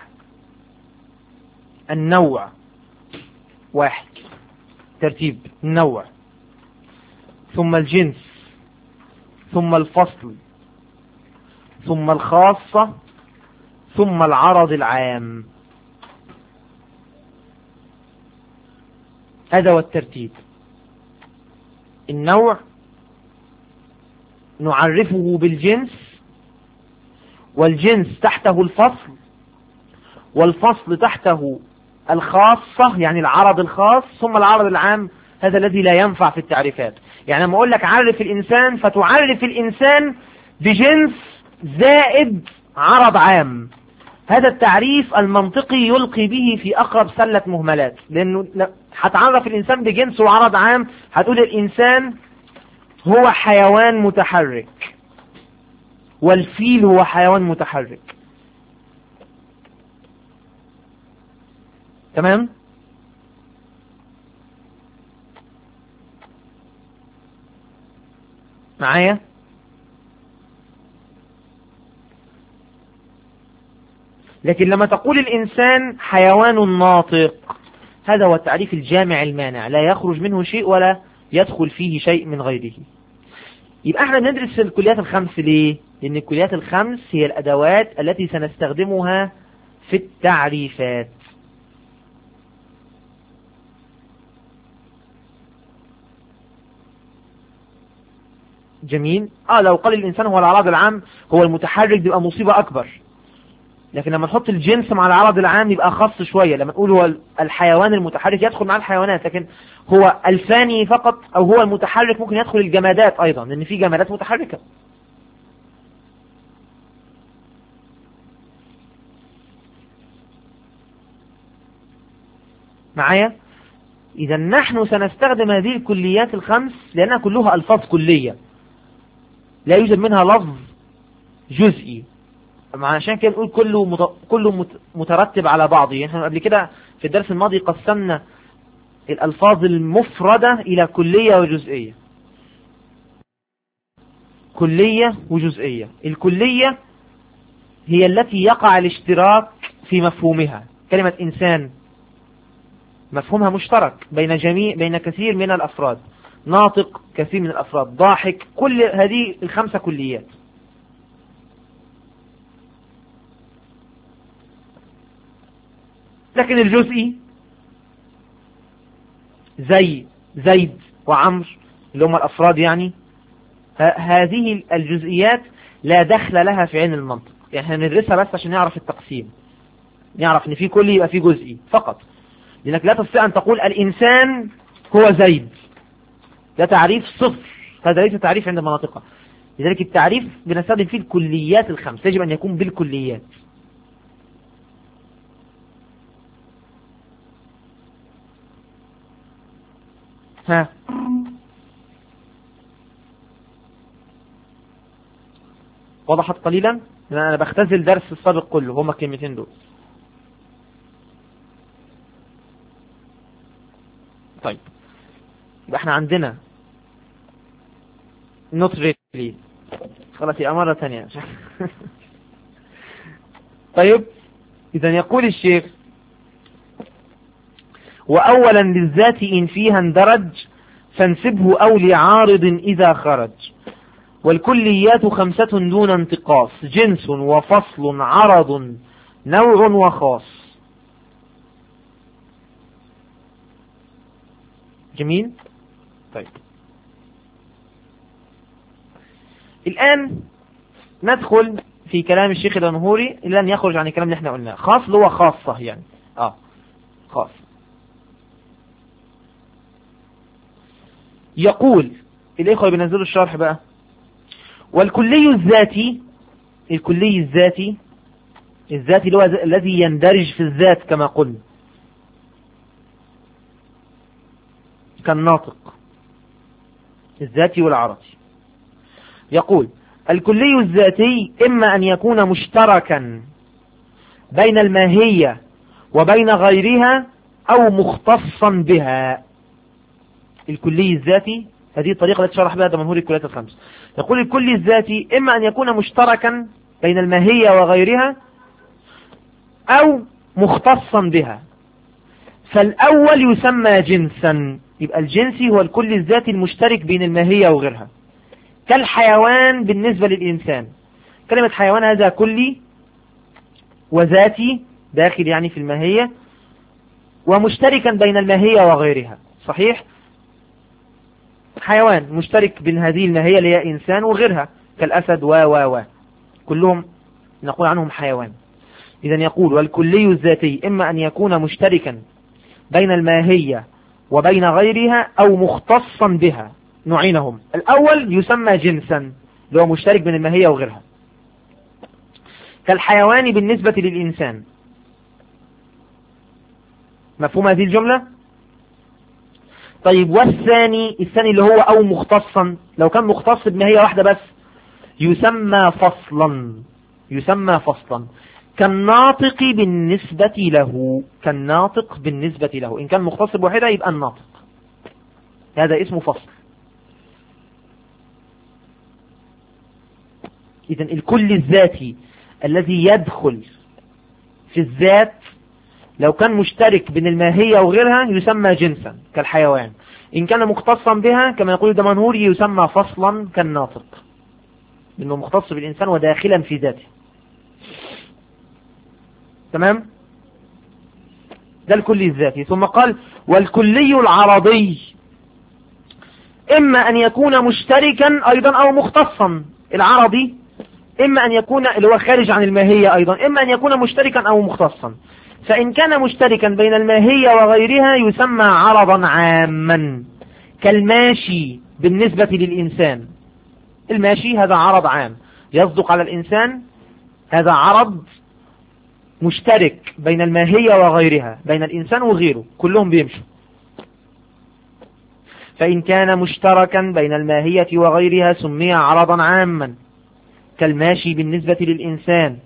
النوع واحد، ترتيب النوع، ثم الجنس، ثم الفصل، ثم الخاصة، ثم العرض العام. هذا هو الترتيب. النوع نعرفه بالجنس، والجنس تحته الفصل، والفصل تحته الخاصة يعني العرض الخاص، ثم العرض العام، هذا الذي لا ينفع في التعريفات. يعني لما أقول لك عرف الإنسان فتعرف الإنسان بجنس زائد عرض عام، هذا التعريف المنطقي يلقي به في أقرب سلة مهملات، لأنه هتعرف الإنسان بجنس وعرض عام، هتقول الإنسان هو حيوان متحرك، والفيل هو حيوان متحرك، تمام؟ معايا؟ لكن لما تقول الإنسان حيوان ناطق، هذا هو التعريف الجامع المانع، لا يخرج منه شيء ولا يدخل فيه شيء من غيره. يبقى احنا بندرس الكليات الخمس ليه؟ لأن الكليات الخمس هي الأدوات التي سنستخدمها في التعريفات. جميل. اه لو قال الإنسان هو العرض العام هو المتحرك يبقى مصيبة أكبر، لكن لما نحط الجنس مع العرض العام يبقى خاص شوية. لما نقول هو الحيوان المتحرك يدخل مع الحيوانات، لكن هو الفاني فقط أو هو المتحرك ممكن يدخل الجمادات أيضا، لأن في جمادات متحركة. معايا؟ إذا نحن سنستخدم هذه الكليات الخمس لأنها كلها ألفاظ كلية، لا يوجد منها لفظ جزئي، عشان كده نقول كله مت... كله مترتب على بعضه. يعني احنا قبل كده في الدرس الماضي قسمنا الألفاظ المفردة إلى كلية وجزئية. كلية وجزئية. الكلية هي التي يقع الاشتراك في مفهومها. كلمة إنسان مفهومها مشترك بين جميع بين كثير من الأفراد، ناطق كثير من الأفراد، ضاحك، كل هذه الخمسة كليات. لكن الجزئي زي زيد وعمر اللي هم الأفراد، يعني هذه الجزئيات لا دخل لها في علم المنطق، يعني احنا ندرسها بس عشان نعرف التقسيم، نعرف ان في كلي يبقى في جزئي فقط. لأنك لا تستطيع أن تقول الإنسان هو زيد، ده تعريف صفر، هذا ليس تعريف عند المناطق. لذلك التعريف بنستخدم فيه الكليات الخمس، يجب أن يكون بالكليات. ها وضحت قليلا؟ أنا بختزل درس السابق كله، هما الكلمتين دول. طيب يبقى احنا عندنا not really، خلاص يبقى مرة ثانية. طيب إذا يقول الشيخ: وأولا للذات إن فيها اندرج فانسبه أو لعارض إذا خرج، والكليات خمسة دون انتقاص، جنس وفصل عرض نوع وخاص. جميل. طيب الآن ندخل في كلام الشيخ الدمنهوري إلا أن يخرج عن الكلام اللي احنا قلناه. خاص اللي هو خاصة، يعني اه خاص. يقول الإخوة بينزلوا الشرح بقى: والكلي الذاتي، الكلي الذاتي الذاتي اللي هو الذي يندرج في الذات كما قلنا، كالناطق الذاتي والعرضي. يقول: الكلي الذاتي إما أن يكون مشتركا بين الماهية وبين غيرها أو مختصا بها. الكلي الذاتي هذه الطريقة التي شرح بها الدمنهوري الكليات الخمس. يقول: الكلي الذاتي إما أن يكون مشتركا بين الماهية وغيرها أو مختصا بها. فالأول يسمى جنسا، يبقى الجنسي هو الكلي الذاتي المشترك بين الماهية وغيرها، كالحيوان بالنسبة للإنسان. كلمة حيوان هذا كلي وذاتي داخل يعني في الماهية، ومشتركا بين الماهية وغيرها. صحيح، حيوان مشترك بين هذه الماهية اللي هي إنسان وغيرها، كالأسد و و و كلهم نقول عنهم حيوان. إذا يقول: والكلي الذاتي إما أن يكون مشتركا بين الماهية وبين غيرها أو مختصا بها. نوعينهم: الأول يسمى جنسا اللي هو مشترك بين الماهية وغيرها، كالحيوان بالنسبة للإنسان. مفهوم هذه الجملة؟ طيب والثاني، الثاني اللي هو أو مختصا، لو كان مختص بماهية واحدة بس يسمى فصلا، يسمى فصلا كالناطق بالنسبة له، كالناطق بالنسبة له. إن كان مختص بواحدة يبقى الناطق، هذا اسمه فصل. إذن الكل الذاتي الذي يدخل في الذات لو كان مشترك بين الماهية وغيرها يسمى جنسا كالحيوان. إن كان مختصا بها كما يقول الدمنهوري يسمى فصلا كالناطق، لأنه مختص بالإنسان وداخلا في ذاته. تمام؟ ده الكلي الذاتي. ثم قال والكلي العرضي إما أن يكون مشتركا أيضا أو مختصا. العرضي إما أن يكون اللي هو خارج عن الماهية أيضا، إما أن يكون مشتركا أو مختصا. فإن كان مشتركا بين الماهية وغيرها يسمى عرضا عاما كالماشي بالنسبة للإنسان. الماشي هذا عرض عام يصدق على الإنسان، هذا عرض مشترك بين الماهية وغيرها، بين الإنسان وغيره كلهم بيمشوا. فإن كان مشتركا بين الماهية وغيرها سمي عرضا عاما كالماشي بالنسبة للإنسان.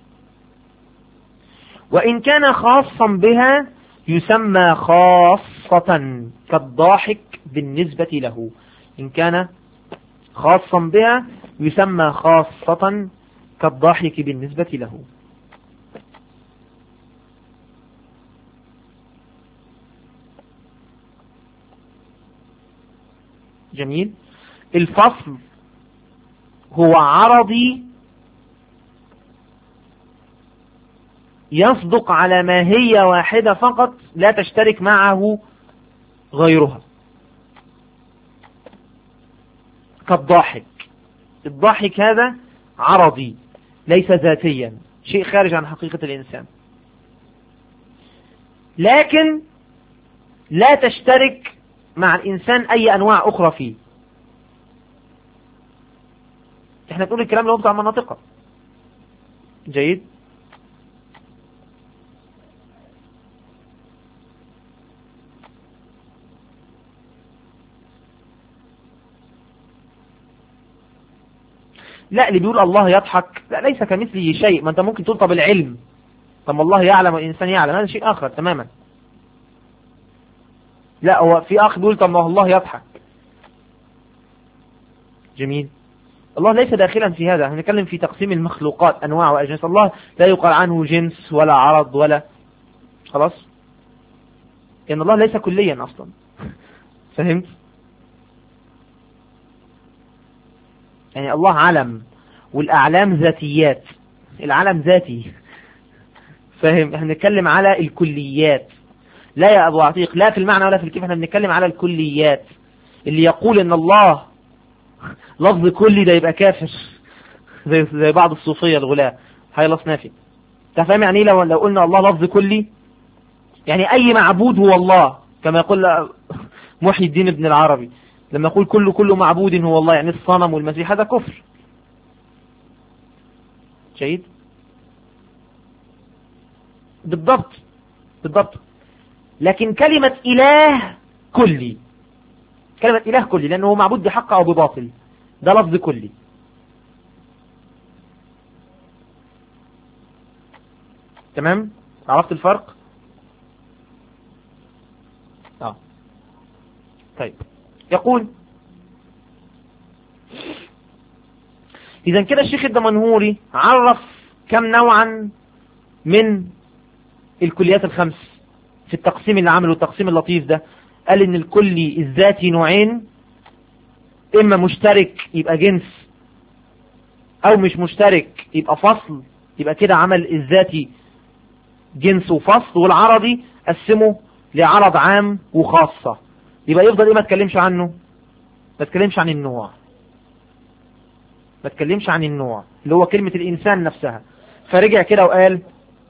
وإن كان خاصا بها يسمى خاصة كالضاحك بالنسبة له. إن كان خاصا بها يسمى خاصة كالضاحك بالنسبة له. جميل. الفصل هو عرضي يصدق على ماهية واحدة فقط لا تشترك معه غيرها كالضاحك. الضاحك هذا عرضي ليس ذاتيا، شيء خارج عن حقيقة الإنسان، لكن لا تشترك مع الإنسان أي أنواع أخرى فيه. احنا تقول الكلام اللي هو بتاع مناطقة. جيد. لا، اللي بيقول الله يضحك لا، ليس كمثله شيء. ما انت ممكن تقول طب العلم، طب الله يعلم والإنسان يعلم، هذا شيء آخر تماما. لا، هو في آخر بيقول طب ما الله يضحك. جميل. الله ليس داخلا في هذا. هنتكلم في تقسيم المخلوقات أنواع وأجناس. الله لا يقال عنه جنس ولا عرض ولا خلاص، لأن الله ليس كليا أصلا. فهمت؟ يعني الله علم، والأعلام ذاتيات. العلم ذاتي. فاهم؟ احنا بنتكلم على الكليات. لا يا أبو عتيق، لا في المعنى ولا في الكيف، احنا بنتكلم على الكليات. اللي يقول ان الله لفظ كلي ده يبقى كافر، زي زي بعض الصوفية الغلاة، هيلص نافي. تفهم يعني لو لو قلنا الله لفظ كلي؟ يعني أي معبود هو الله، كما يقول محي الدين ابن العربي لما يقول كل كل معبود هو الله، يعني الصنم والمسيح، هذا كفر. جيد. بالضبط بالضبط. لكن كلمة إله كلي، كلمة إله كلي لأنه هو معبود بحق أو بباطل، ده لفظ كلي. تمام؟ عرفت الفرق؟ آه. طيب، يقول إذا كده الشيخ الدمنهوري عرف كم نوعا من الكليات الخمس في التقسيم اللي عمله، التقسيم اللطيف ده. قال ان الكلي الذاتي نوعين، اما مشترك يبقى جنس، او مش مشترك يبقى فصل. يبقى كده عمل الذاتي جنس وفصل، والعرضي قسمه لعرض عام وخاصة. يبقى يفضل ايه؟ ما تكلمش عنه، ما تكلمش عن النوع، ما تكلمش عن النوع اللي هو كلمة الإنسان نفسها. فرجع كده وقال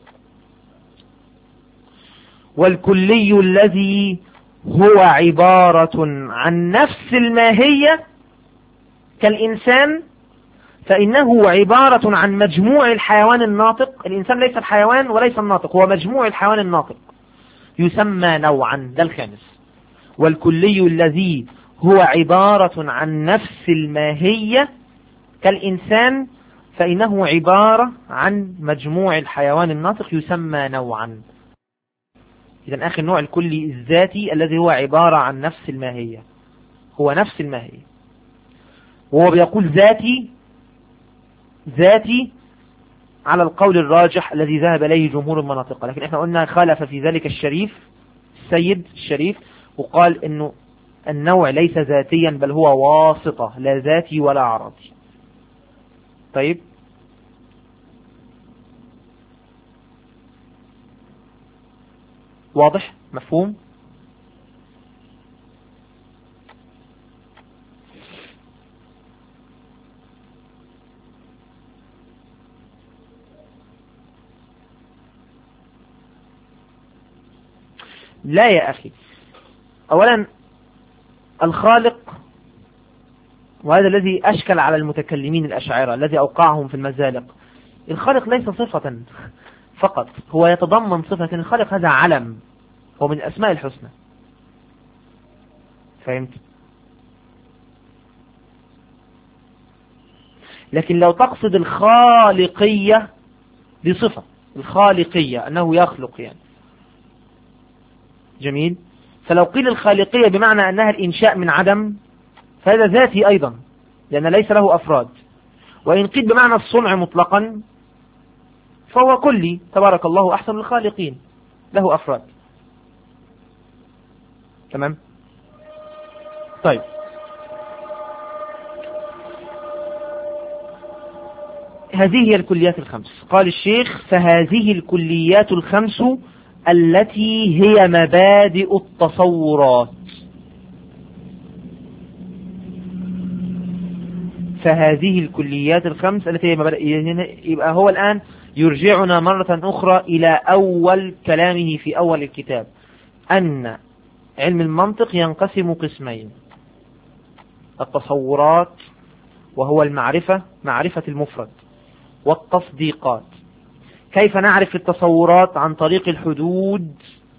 والكلي الذي هو عبارة عن نفس الماهية كالإنسان فإنه عبارة عن مجموع الحيوان الناطق. الإنسان ليس الحيوان وليس الناطق، هو مجموع الحيوان الناطق، يسمى نوعا. ده الخامس. والكلي الذي هو عبارة عن نفس الماهية كالإنسان فإنه عبارة عن مجموع الحيوان الناطق يسمى نوعا. إذن آخر نوع الكلي الذاتي الذي هو عبارة عن نفس الماهية، هو نفس الماهية، وهو بيقول ذاتي ذاتي على القول الراجح الذي ذهب إليه جمهور المناطق، لكن احنا قلنا خالف في ذلك الشريف السيد الشريف وقال انه النوع ليس ذاتيا بل هو واسطة، لا ذاتي ولا عرضي. طيب واضح مفهوم؟ لا يا أخي، أولا الخالق، وهذا الذي أشكل على المتكلمين الأشاعرة الذي أوقعهم في المزالق، الخالق ليس صفة فقط، هو يتضمن صفة. الخالق هذا علم، هو من الأسماء الحسنى. فهمت؟ لكن لو تقصد الخالقية بصفة، الخالقية أنه يخلق يعني، جميل. فلو قيل الخالقية بمعنى أنها الإنشاء من عدم فهذا ذاتي أيضا لأن ليس له أفراد. وإن قيل بمعنى الصنع مطلقا فهو كلي، تبارك الله أحسن الخالقين، له أفراد. تمام؟ طيب هذه هي الكليات الخمس. قال الشيخ فهذه الكليات الخمس التي هي مبادئ التصورات. فهذه الكليات الخمس التي هي مبادئ، يبقى هو الآن يرجعنا مرة أخرى إلى أول كلامه في أول الكتاب، أن علم المنطق ينقسم قسمين: التصورات وهو المعرفة، معرفة المفرد، والتصديقات. كيف نعرف التصورات؟ عن طريق الحدود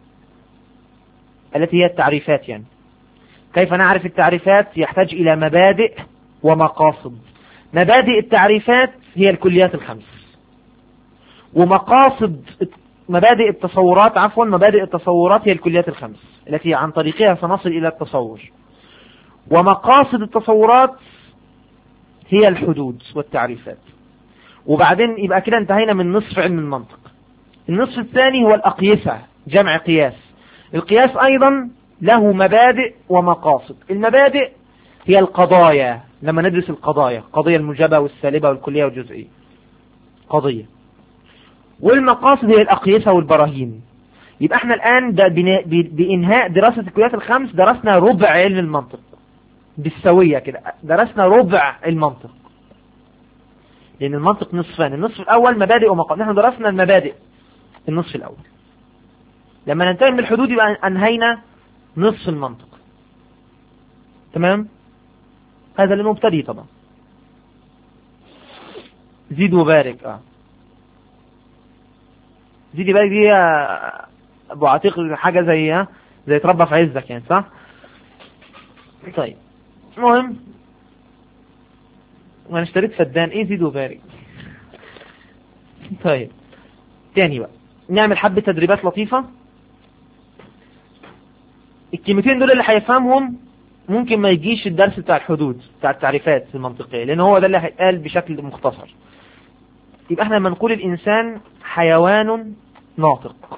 التي هي التعريفات يعني. كيف نعرف التعريفات؟ يحتاج إلى مبادئ ومقاصد. مبادئ التعريفات هي الكليات الخمس، ومقاصد مبادئ التصورات عفوا مبادئ التصورات هي الكليات الخمس التي عن طريقها سنصل إلى التصور. ومقاصد التصورات هي الحدود والتعريفات. وبعدين يبقى كده انتهينا من نصف علم المنطق. النصف الثاني هو الأقيسة، جمع قياس. القياس أيضا له مبادئ ومقاصد. المبادئ هي القضايا، لما ندرس القضايا، قضية الموجبة والسالبة والكلية والجزئية، قضية. والمقاصد هي الأقيسة والبراهين. يبقى احنا الآن بإنهاء دراسة الكليات الخمس درسنا ربع علم المنطق بالسوية كده، درسنا ربع المنطق، لأن المنطق نصفان، النصف الأول مبادئ ومقاصد، نحن درسنا المبادئ النصف الأول. لما ننتهي من الحدود يبقى أنهينا نصف المنطق. تمام؟ هذا للمبتدئ طبعا. زيد وبارك. اه زيد وبارك دي ابو عتيق حاجة زي زي تربى في عزك يعني، صح؟ طيب المهم، وانا اشتريت فدان، ايه زيد وبارك؟ طيب تاني بقى نعمل حبة تدريبات لطيفة. الكلمتين دول اللي هيفهمهم ممكن ما يجيش الدرس بتاع الحدود بتاع التعريفات المنطقية، لان هو ده اللي هيتقال بشكل مختصر. يبقى احنا لما نقول الانسان حيوان ناطق،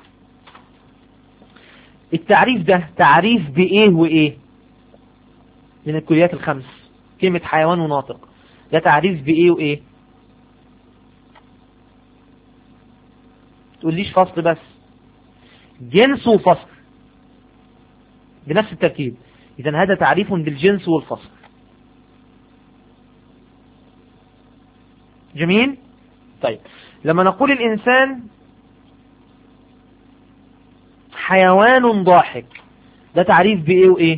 التعريف ده تعريف بايه وايه من الكليات الخمس؟ كلمة حيوان وناطق ده تعريف بايه وايه؟ تقوليش فصل بس، جنس وفصل بنفس الترتيب. إذن هذا تعريف بالجنس والفصل. جميل؟ طيب لما نقول الإنسان حيوان ضاحك ده تعريف بإيه وإيه؟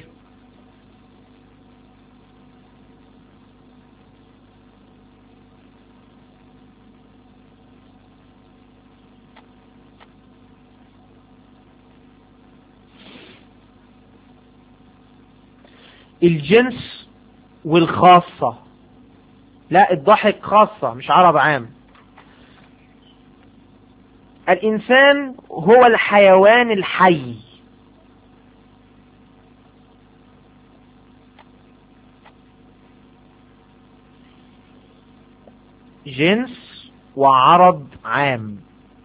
الجنس والخاصة. لا، الضحك خاصة مش عرض عام. الإنسان هو الحيوان الحي. جنس وعرض عام.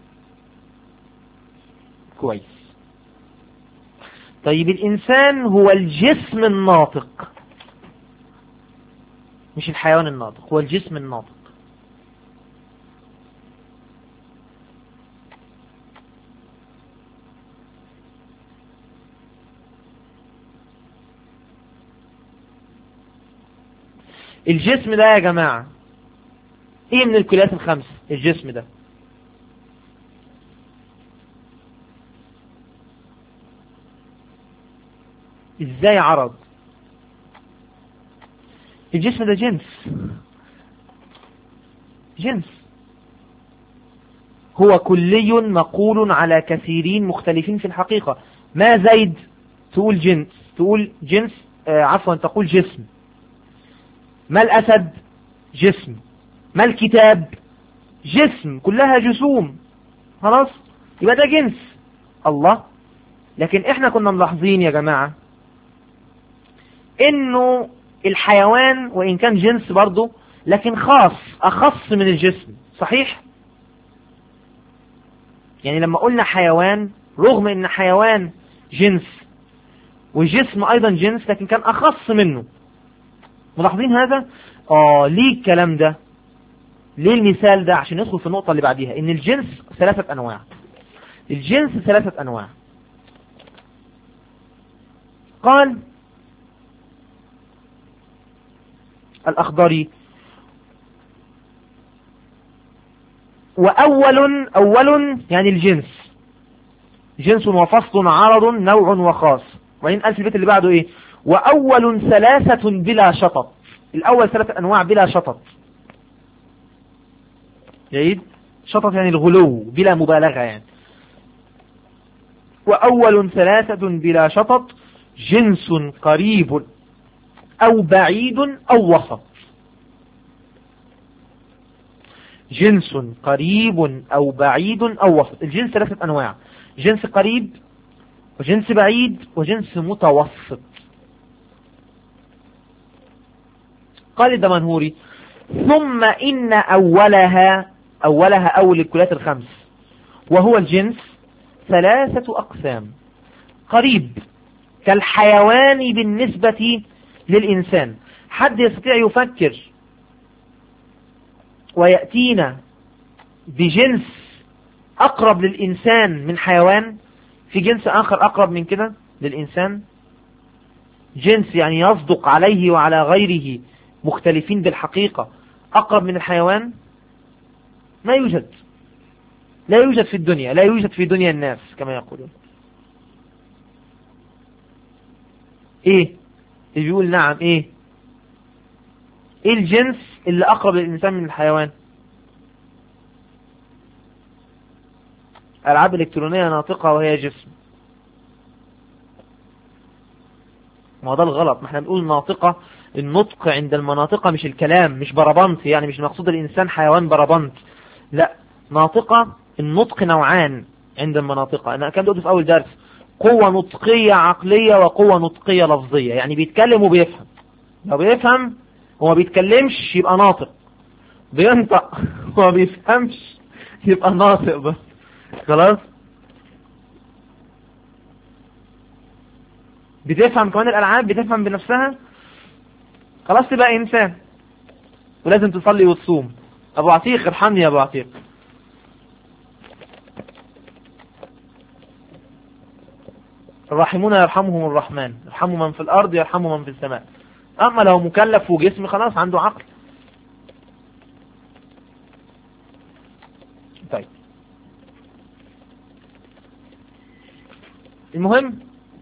كويس. طيب الإنسان هو الجسم الناطق، مش الحيوان الناطق، هو الجسم الناطق. الجسم ده يا جماعة ايه من الكليات الخمس؟ الجسم ده ازاي عرض؟ الجسم ده جنس، جنس هو كلي مقول على كثيرين مختلفين في الحقيقة. ما زيد تقول جنس، تقول جنس آه عفوا تقول جسم. ما الأسد؟ جسم. ما الكتاب؟ جسم، كلها جسوم. خلاص، يبقى ده جنس. الله. لكن احنا كنا ملاحظين يا جماعة انه الحيوان وان كان جنس برضه لكن خاص، اخص من الجسم. صحيح؟ يعني لما قلنا حيوان، رغم ان حيوان جنس والجسم ايضا جنس، لكن كان اخص منه. ملاحظين هذا؟ اه ليه الكلام ده؟ ليه المثال ده؟ عشان ندخل في النقطة اللي بعديها، ان الجنس ثلاثة انواع. الجنس ثلاثة انواع. قال الأخضري: وأول أول يعني الجنس، جنس وفصل عرض نوع وخاص. وإن قال في البيت اللي بعده إيه؟ وأول ثلاثة بلا شطط. الأول ثلاثة أنواع بلا شطط. جيد؟ شطط يعني الغلو بلا مبالغة يعني. وأول ثلاثة بلا شطط جنس قريب أو بعيد أو وسط. جنس قريب أو بعيد أو وسط. الجنس ثلاثة أنواع: جنس قريب وجنس بعيد وجنس متوسط. قال الدمنهوري: ثم إن أولها أولها أول الكليات الخمس وهو الجنس ثلاثة أقسام: قريب كالحيوان بالنسبة للإنسان. حد يستطيع يفكر ويأتينا بجنس أقرب للإنسان من حيوان؟ في جنس آخر أقرب من كده للإنسان؟ جنس يعني يصدق عليه وعلى غيره مختلفين بالحقيقة أقرب من الحيوان؟ ما يوجد، لا يوجد في الدنيا، لا يوجد في دنيا الناس كما يقولون. ايه اللي بيقول نعم؟ ايه ايه الجنس اللي اقرب للانسان من الحيوان؟ العاب الكترونية ناطقة وهي جسم. ما ده الغلط، ما احنا بنقول ناطقة. النطق عند المناطقة مش الكلام، مش بربنت يعني، مش مقصود الانسان حيوان بربنت، لا. ناطقة النطق نوعان عند المناطقة. انا كان قلت في اول درس: قوة نطقية عقلية وقوة نطقية لفظية. يعني بيتكلم وبيفهم. لو بيفهم وما بيتكلمش يبقى ناطق، بينطق وما بيفهمش يبقى ناطق بس. خلاص؟ بتفهم كمان الألعاب، بتفهم بنفسها، خلاص تبقى إنسان. ولازم تصلي وتصوم. أبو عتيق ارحمني يا أبو عتيق. الراحمون يرحمهم الرحمن، يرحموا من في الأرض يرحموا من في السماء. أما لو مكلف وجسم خلاص عنده عقل. طيب المهم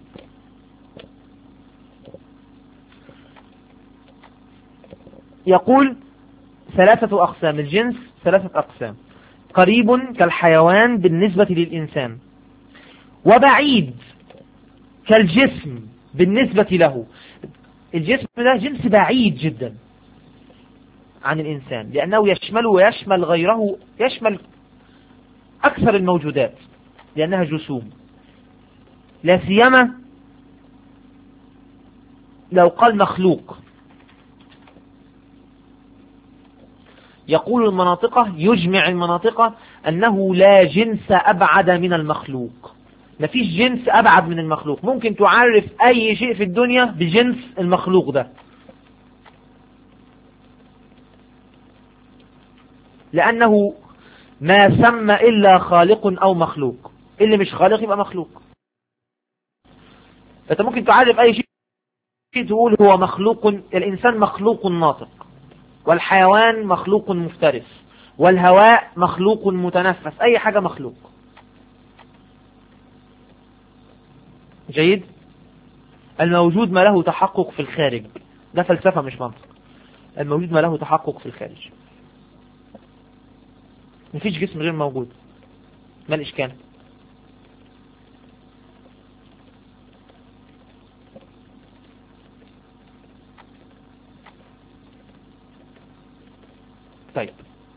يقول ثلاثة أقسام. الجنس ثلاثة أقسام: قريب كالحيوان بالنسبة للإنسان، وبعيد كالجسم بالنسبة له. الجسم ده جنس بعيد جدا، عن الإنسان، لأنه يشمله ويشمل غيره، يشمل أكثر الموجودات لأنها جسوم، لا سيما لو قال مخلوق. يقول المناطقة، يجمع المناطقة أنه لا جنس أبعد من المخلوق، مفيش جنس أبعد من المخلوق. ممكن تعرف أي شيء في الدنيا بجنس المخلوق ده، لأنه ما سمى إلا خالق أو مخلوق، اللي مش خالق يبقى مخلوق. فأنت ممكن تعرف أي شيء تقول هو مخلوق، الإنسان مخلوق ناطق، والحيوان مخلوق مفترس، والهواء مخلوق متنفس، أي حاجة مخلوق. جيد. الموجود ما له تحقق في الخارج، ده فلسفة مش منطق. الموجود ما له تحقق في الخارج، مفيش جسم غير موجود، ما الإشكال؟ طيب،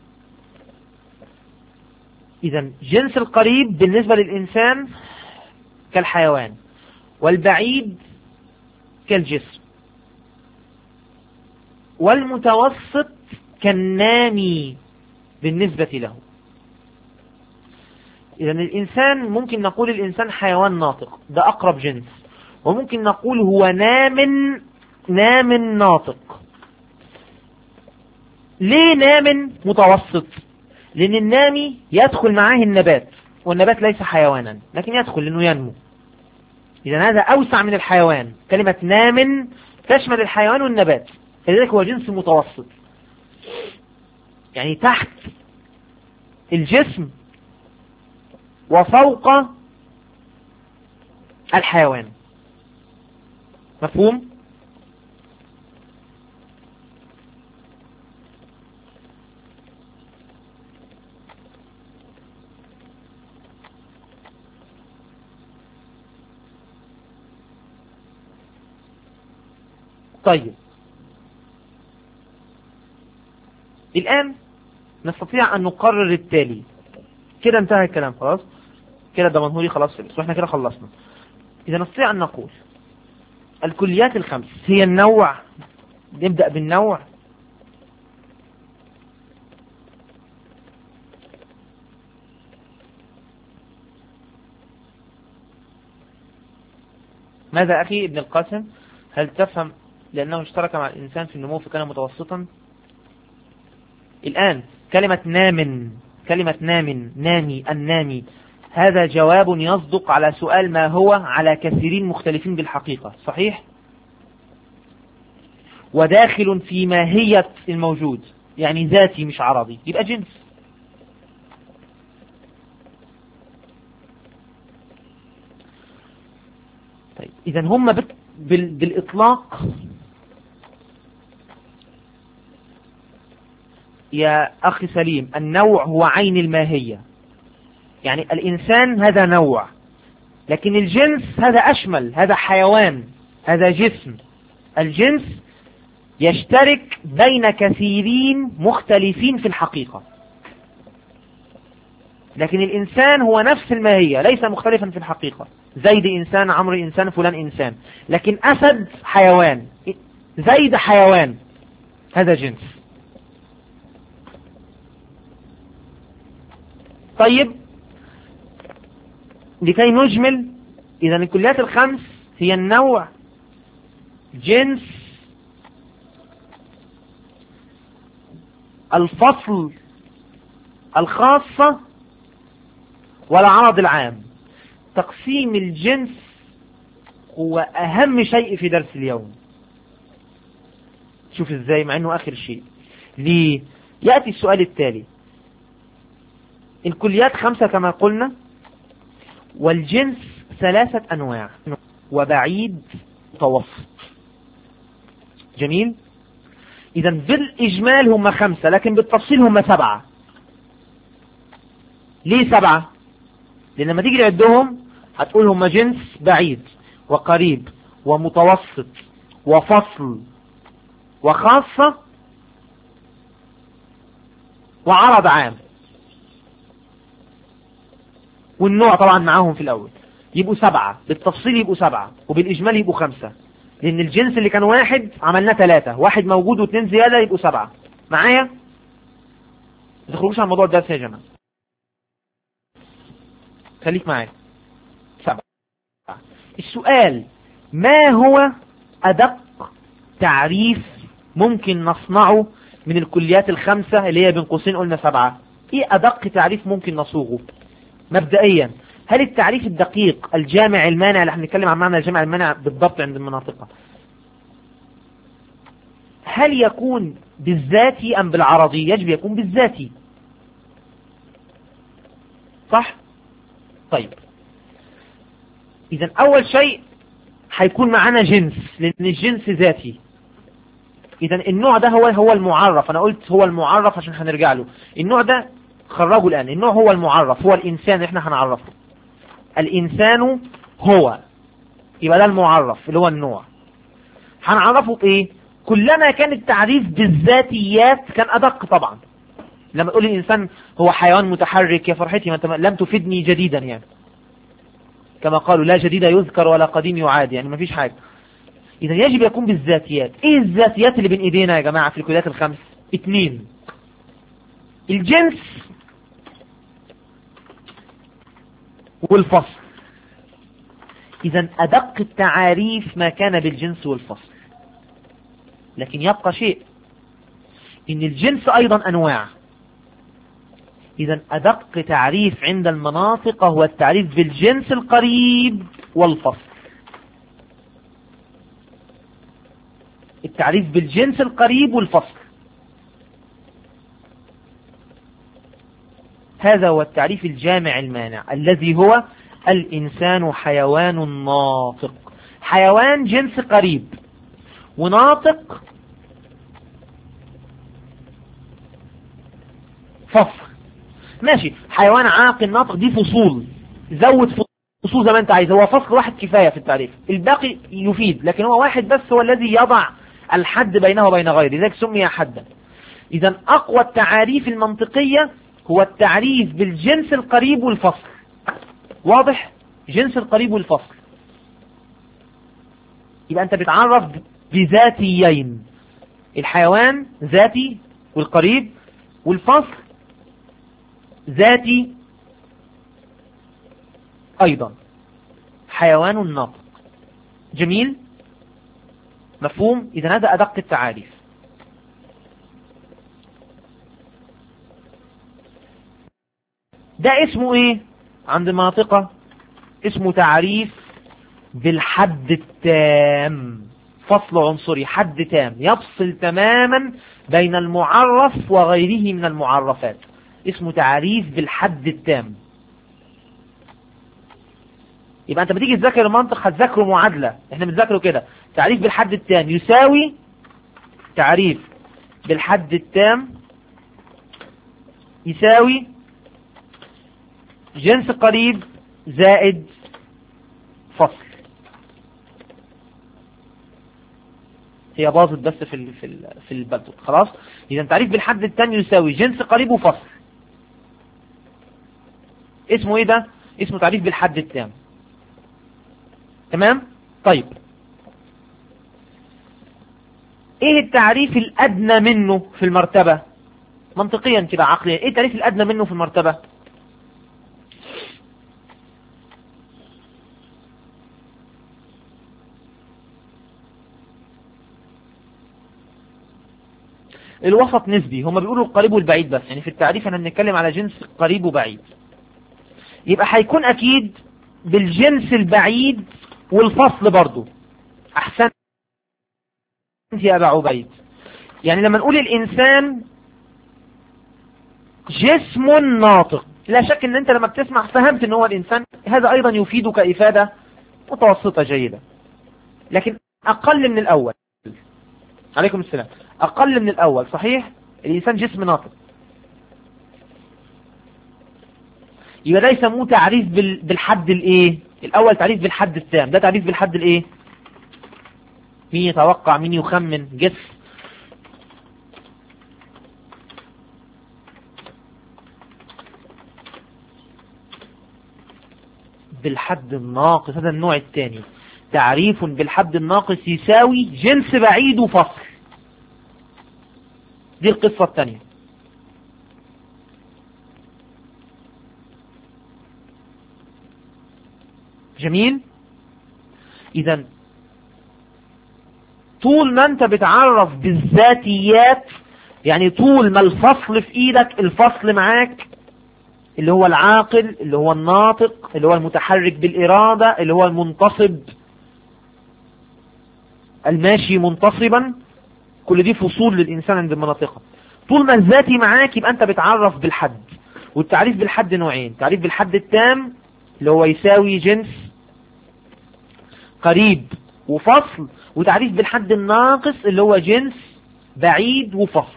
إذا جنس القريب بالنسبة للإنسان كالحيوان، والبعيد كالجسم، والمتوسط كالنامي بالنسبة له. إذا الإنسان ممكن نقول الإنسان حيوان ناطق، ده أقرب جنس، وممكن نقول هو نام نام ناطق. ليه نام متوسط؟ لأن النامي يدخل معاه النبات، والنبات ليس حيوانا لكن يدخل لأنه ينمو. إذا هذا أوسع من الحيوان، كلمة نام تشمل الحيوان والنبات، لذلك هو جنس متوسط، يعني تحت الجسم وفوق الحيوان. مفهوم؟ طيب، الآن نستطيع أن نقرر التالي. كده انتهى الكلام خلاص، كده ده منهوري خلاص خلص، واحنا كده خلصنا. إذا نستطيع أن نقول الكليات الخمس هي النوع. نبدأ بالنوع. ماذا أخي ابن القاسم؟ هل تفهم لأنه اشترك مع الإنسان في النمو فكان متوسطا؟ الآن كلمة نام، كلمة نام، نامي، النامي، هذا جواب يصدق على سؤال ما هو على كثيرين مختلفين بالحقيقة، صحيح؟ وداخل في ماهية الموجود، يعني ذاتي مش عرضي، يبقى جنس. طيب، إذا هم بالإطلاق يا أخي سليم، النوع هو عين الماهية، يعني الإنسان هذا نوع، لكن الجنس هذا أشمل، هذا حيوان، هذا جسم. الجنس يشترك بين كثيرين مختلفين في الحقيقة، لكن الإنسان هو نفس الماهية، ليس مختلفا في الحقيقة. زيد إنسان، عمرو إنسان، فلان إنسان، لكن أسد حيوان، زيد حيوان، هذا جنس. طيب، لكي نجمل، إذا الكليات الخمس هي النوع، جنس، الفصل، الخاصة، والعرض العام. تقسيم الجنس هو أهم شيء في درس اليوم. شوف إزاي، مع أنه آخر شيء. ليه؟ يأتي السؤال التالي: الكليات خمسة كما قلنا، والجنس ثلاثة أنواع، وبعيد، متوسط. جميل. إذا بالإجمال هم خمسة، لكن بالتفصيل هم سبعة. ليه سبعة؟ لأن لما تيجي تعدهم هتقول هم جنس، بعيد، وقريب، ومتوسط، وفصل، وخاصة، وعرض عام، والنوع طبعا معاهم في الأول، يبقوا سبعة بالتفصيل، يبقوا سبعة، وبالإجمال يبقوا خمسة، لأن الجنس اللي كان واحد عملناه ثلاثة، واحد موجود واثنين زيادة يبقوا سبعة. معايا؟ ما تخرجوش عن موضوع الدرس يا جماعة، خليك معايا. سبعة. السؤال: ما هو أدق تعريف ممكن نصنعه من الكليات الخمسة اللي هي بين قوسين قلنا سبعة؟ ايه أدق تعريف ممكن نصوغه مبدئيا؟ هل التعريف الدقيق الجامع المانع اللي احنا بنتكلم عن معنى الجامع المانع بالضبط عند المناطق، هل يكون بالذاتي أم بالعرضي؟ يجب يكون بالذاتي، صح؟ طيب، إذا أول شيء هيكون معانا جنس، لأن الجنس ذاتي. إذا النوع ده هو هو المعرف، أنا قلت هو المعرف عشان هنرجع له. النوع ده خرجه الآن، النوع هو المعرف، هو الإنسان، إحنا هنعرفه الإنسان هو، يبقى ده المعرف اللي هو النوع. هنعرفه بإيه؟ كلما كان التعريف بالذاتيات كان أدق طبعا. لما تقول الإنسان هو حيوان متحرك، يا فرحتي ما انت لم تفيدني جديدا، يعني كما قالوا لا جديد يذكر ولا قديم يعاد، يعني ما فيش حاجة. إذا يجب يكون بالذاتيات. إيه الذاتيات اللي بين إيدينا يا جماعة في الكليات الخمس؟ اتنين: الجنس والفصل. إذا أدق التعاريف ما كان بالجنس والفصل، لكن يبقى شيء، إن الجنس أيضا أنواع. إذا أدق تعريف عند المناطق هو التعريف بالجنس القريب والفصل. التعريف بالجنس القريب والفصل، هذا هو التعريف الجامع المانع الذي هو الإنسان حيوان ناطق. حيوان جنس قريب، وناطق فصل. ماشي، حيوان عاقل ناطق دي فصول، زود فصول زي ما انت عايز، هو فصل واحد كفاية في التعريف، الباقي يفيد، لكن هو واحد بس هو الذي يضع الحد بينه وبين غيره، لذلك سمي حدا. إذا أقوى التعاريف المنطقية هو التعريف بالجنس القريب والفصل. واضح؟ جنس القريب والفصل، يبقى أنت بتعرف بذاتيين، الحيوان ذاتي والقريب، والفصل ذاتي أيضا، حيوان ناطق. جميل؟ مفهوم؟ إذا هذا أدق التعاريف. ده اسمه إيه عند المناطق؟ اسمه تعريف بالحد التام، فصل عنصري، حد تام يفصل تماما بين المعرف وغيره من المعرفات، اسمه تعريف بالحد التام. يبقى انت بتيجي تذاكر المنطق هتذاكره معادلة، احنا بنذاكره كده، تعريف بالحد التام يساوي تعريف بالحد التام يساوي جنس قريب زائد فصل. هي باظت بس في ال في ال في البلد، خلاص. اذا تعريف بالحد التام يساوي جنس قريب وفصل، اسمه ايه ده؟ اسمه تعريف بالحد التام. تمام؟ طيب، ايه التعريف الادنى منه في المرتبة منطقيا كده عقليا؟ ايه التعريف الادنى منه في المرتبة؟ الوسط نسبي، هم بيقولوا القريب والبعيد بس، يعني في التعريف احنا بنتكلم على جنس قريب وبعيد، يبقى هيكون اكيد بالجنس البعيد والفصل برضو. احسن يا ابا عبيد، يعني لما نقول الانسان جسم ناطق، لا شك ان انت لما بتسمع فهمت ان هو الانسان، هذا ايضا يفيدك افادة متوسطة جيدة، لكن اقل من الاول. عليكم السلام. اقل من الاول، صحيح، الانسان جسم ناطق، يبقى ده يسموه تعريف بالحد الايه الاول، تعريف بالحد التام. ده تعريف بالحد الايه؟ مين يتوقع؟ مين يخمن؟ جس. بالحد الناقص، هذا النوع الثاني. تعريف بالحد الناقص يساوي جنس بعيد وفصل. دي القصة الثانية. جميل. إذا طول ما انت بتعرف بالذاتيات، يعني طول ما الفصل في ايدك، الفصل معاك اللي هو العاقل، اللي هو الناطق، اللي هو المتحرك بالإرادة، اللي هو المنتصب، الماشي منتصبا، كل دي فصول للإنسان عند المناطق. طول ما الذاتي معاك يبقى انت بتعرف بالحد. والتعريف بالحد نوعين: تعريف بالحد التام اللي هو يساوي جنس قريب وفصل، وتعريف بالحد الناقص اللي هو جنس بعيد وفصل.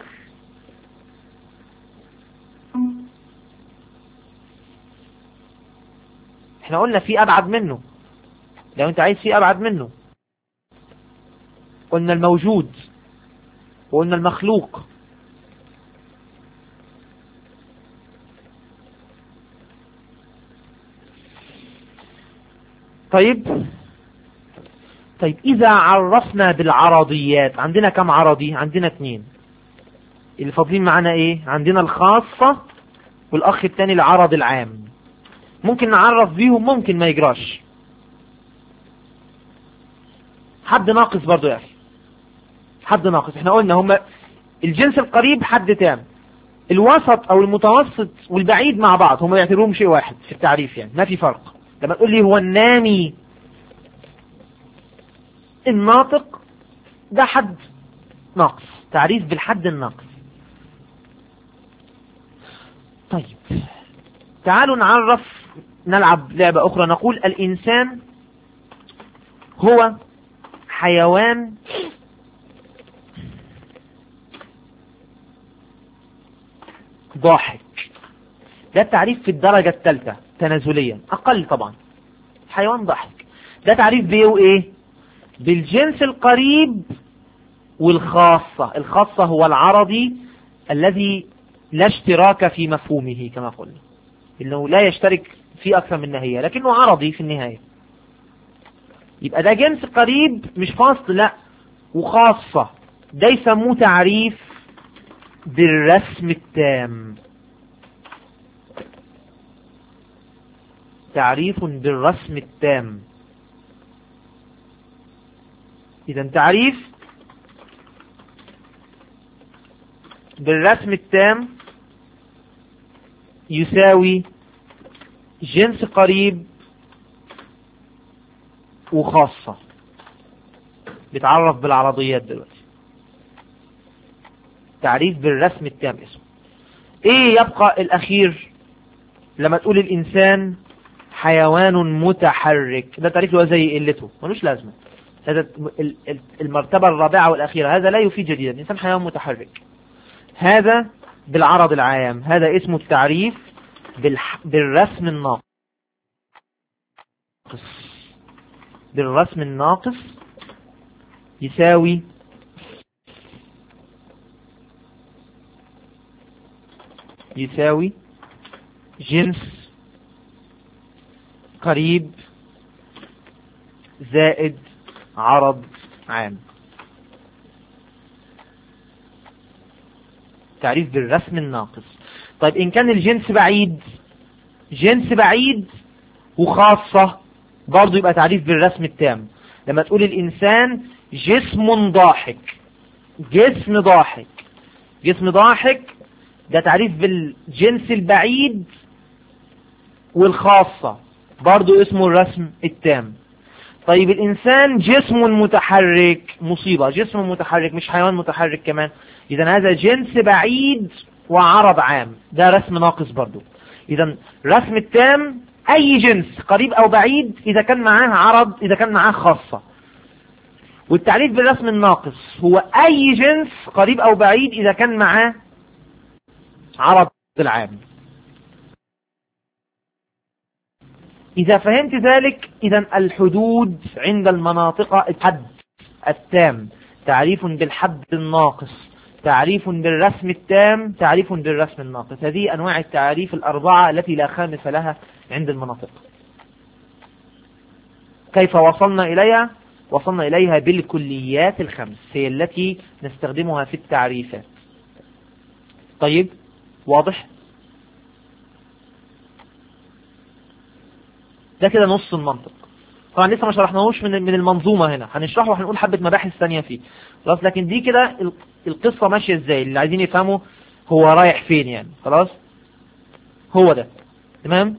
احنا قلنا في ابعد منه، لو انت عايز في ابعد منه قلنا الموجود وقلنا المخلوق. طيب طيب إذا عرفنا بالعرضيات، عندنا كم عرضي؟ عندنا اثنين. اللي فاضلين معانا ايه؟ عندنا الخاصة والأخ الثاني العرض العام. ممكن نعرف بيهم، ممكن ما يجراش. حد ناقص برضو يا أخي، حد ناقص. احنا قلنا هما الجنس القريب حد تام، الوسط أو المتوسط والبعيد مع بعض هما يعتبروهم شيء واحد في التعريف، يعني ما في فرق. لما تقول لي هو النامي الناطق، ده حد ناقص، تعريف بالحد الناقص. طيب تعالوا نعرف، نلعب لعبة أخرى. نقول الإنسان هو حيوان ضاحك. ده التعريف في الدرجة الثالثة تنازليا، أقل طبعا. حيوان ضاحك ده تعريف بيه وإيه؟ بالجنس القريب والخاصة. الخاصة هو العرضي الذي لا اشتراك في مفهومه كما قلنا، إنه لا يشترك في أكثر من ناحية، لكنه عرضي في النهاية. يبقى ده جنس قريب مش فاصل، لا، وخاصة. ده يسموه تعريف بالرسم التام. تعريف بالرسم التام. إذا تعريف بالرسم التام يساوي جنس قريب وخاصة. بيتعرف بالعرضيات دلوقتي. تعريف بالرسم التام اسمه ايه؟ يبقى الاخير لما تقول الانسان حيوان متحرك، ده تعريف له زي قلته، ملوش لازمة. هذا المرتبة الرابعة والأخيرة، هذا لا يفيد جديدا. الإنسان حيوان متحرك، هذا بالعرض العام. هذا اسمه التعريف بالرسم الناقص. بالرسم الناقص يساوي يساوي جنس قريب زائد عرض عام. تعريف بالرسم الناقص. طيب إن كان الجنس بعيد، جنس بعيد وخاصة برضو، يبقى تعريف بالرسم التام. لما تقول الإنسان جسم ضاحك، جسم ضاحك جسم ضاحك ده تعريف بالجنس البعيد والخاصة، برضو اسمه الرسم التام. طيب الإنسان جسم متحرك، مصيبة، جسم متحرك مش حيوان متحرك كمان. إذا هذا جنس بعيد وعرض عام، ده رسم ناقص برضو. إذا رسم التام أي جنس قريب أو بعيد إذا كان معاه عرض، إذا كان معاه خاصة. والتعريف بالرسم الناقص هو أي جنس قريب أو بعيد إذا كان معاه عرض العام. إذا فهمت ذلك، إذا الحدود عند المناطق الحد التام، تعريف بالحد الناقص، تعريف بالرسم التام، تعريف بالرسم الناقص. هذه أنواع التعريف الأربعة التي لا خامس لها عند المناطق. كيف وصلنا إليها؟ وصلنا إليها بالكليات الخمس، هي التي نستخدمها في التعريفات. طيب واضح؟ ده كده نص المنطق. طبعا لسه ما شرحناهوش من من المنظومة هنا، هنشرحه وهنقول حبة مباحث ثانية فيه خلاص. لكن دي كده القصة ماشية ازاي، اللي عايزين يفهموا هو رايح فين يعني. خلاص هو ده تمام.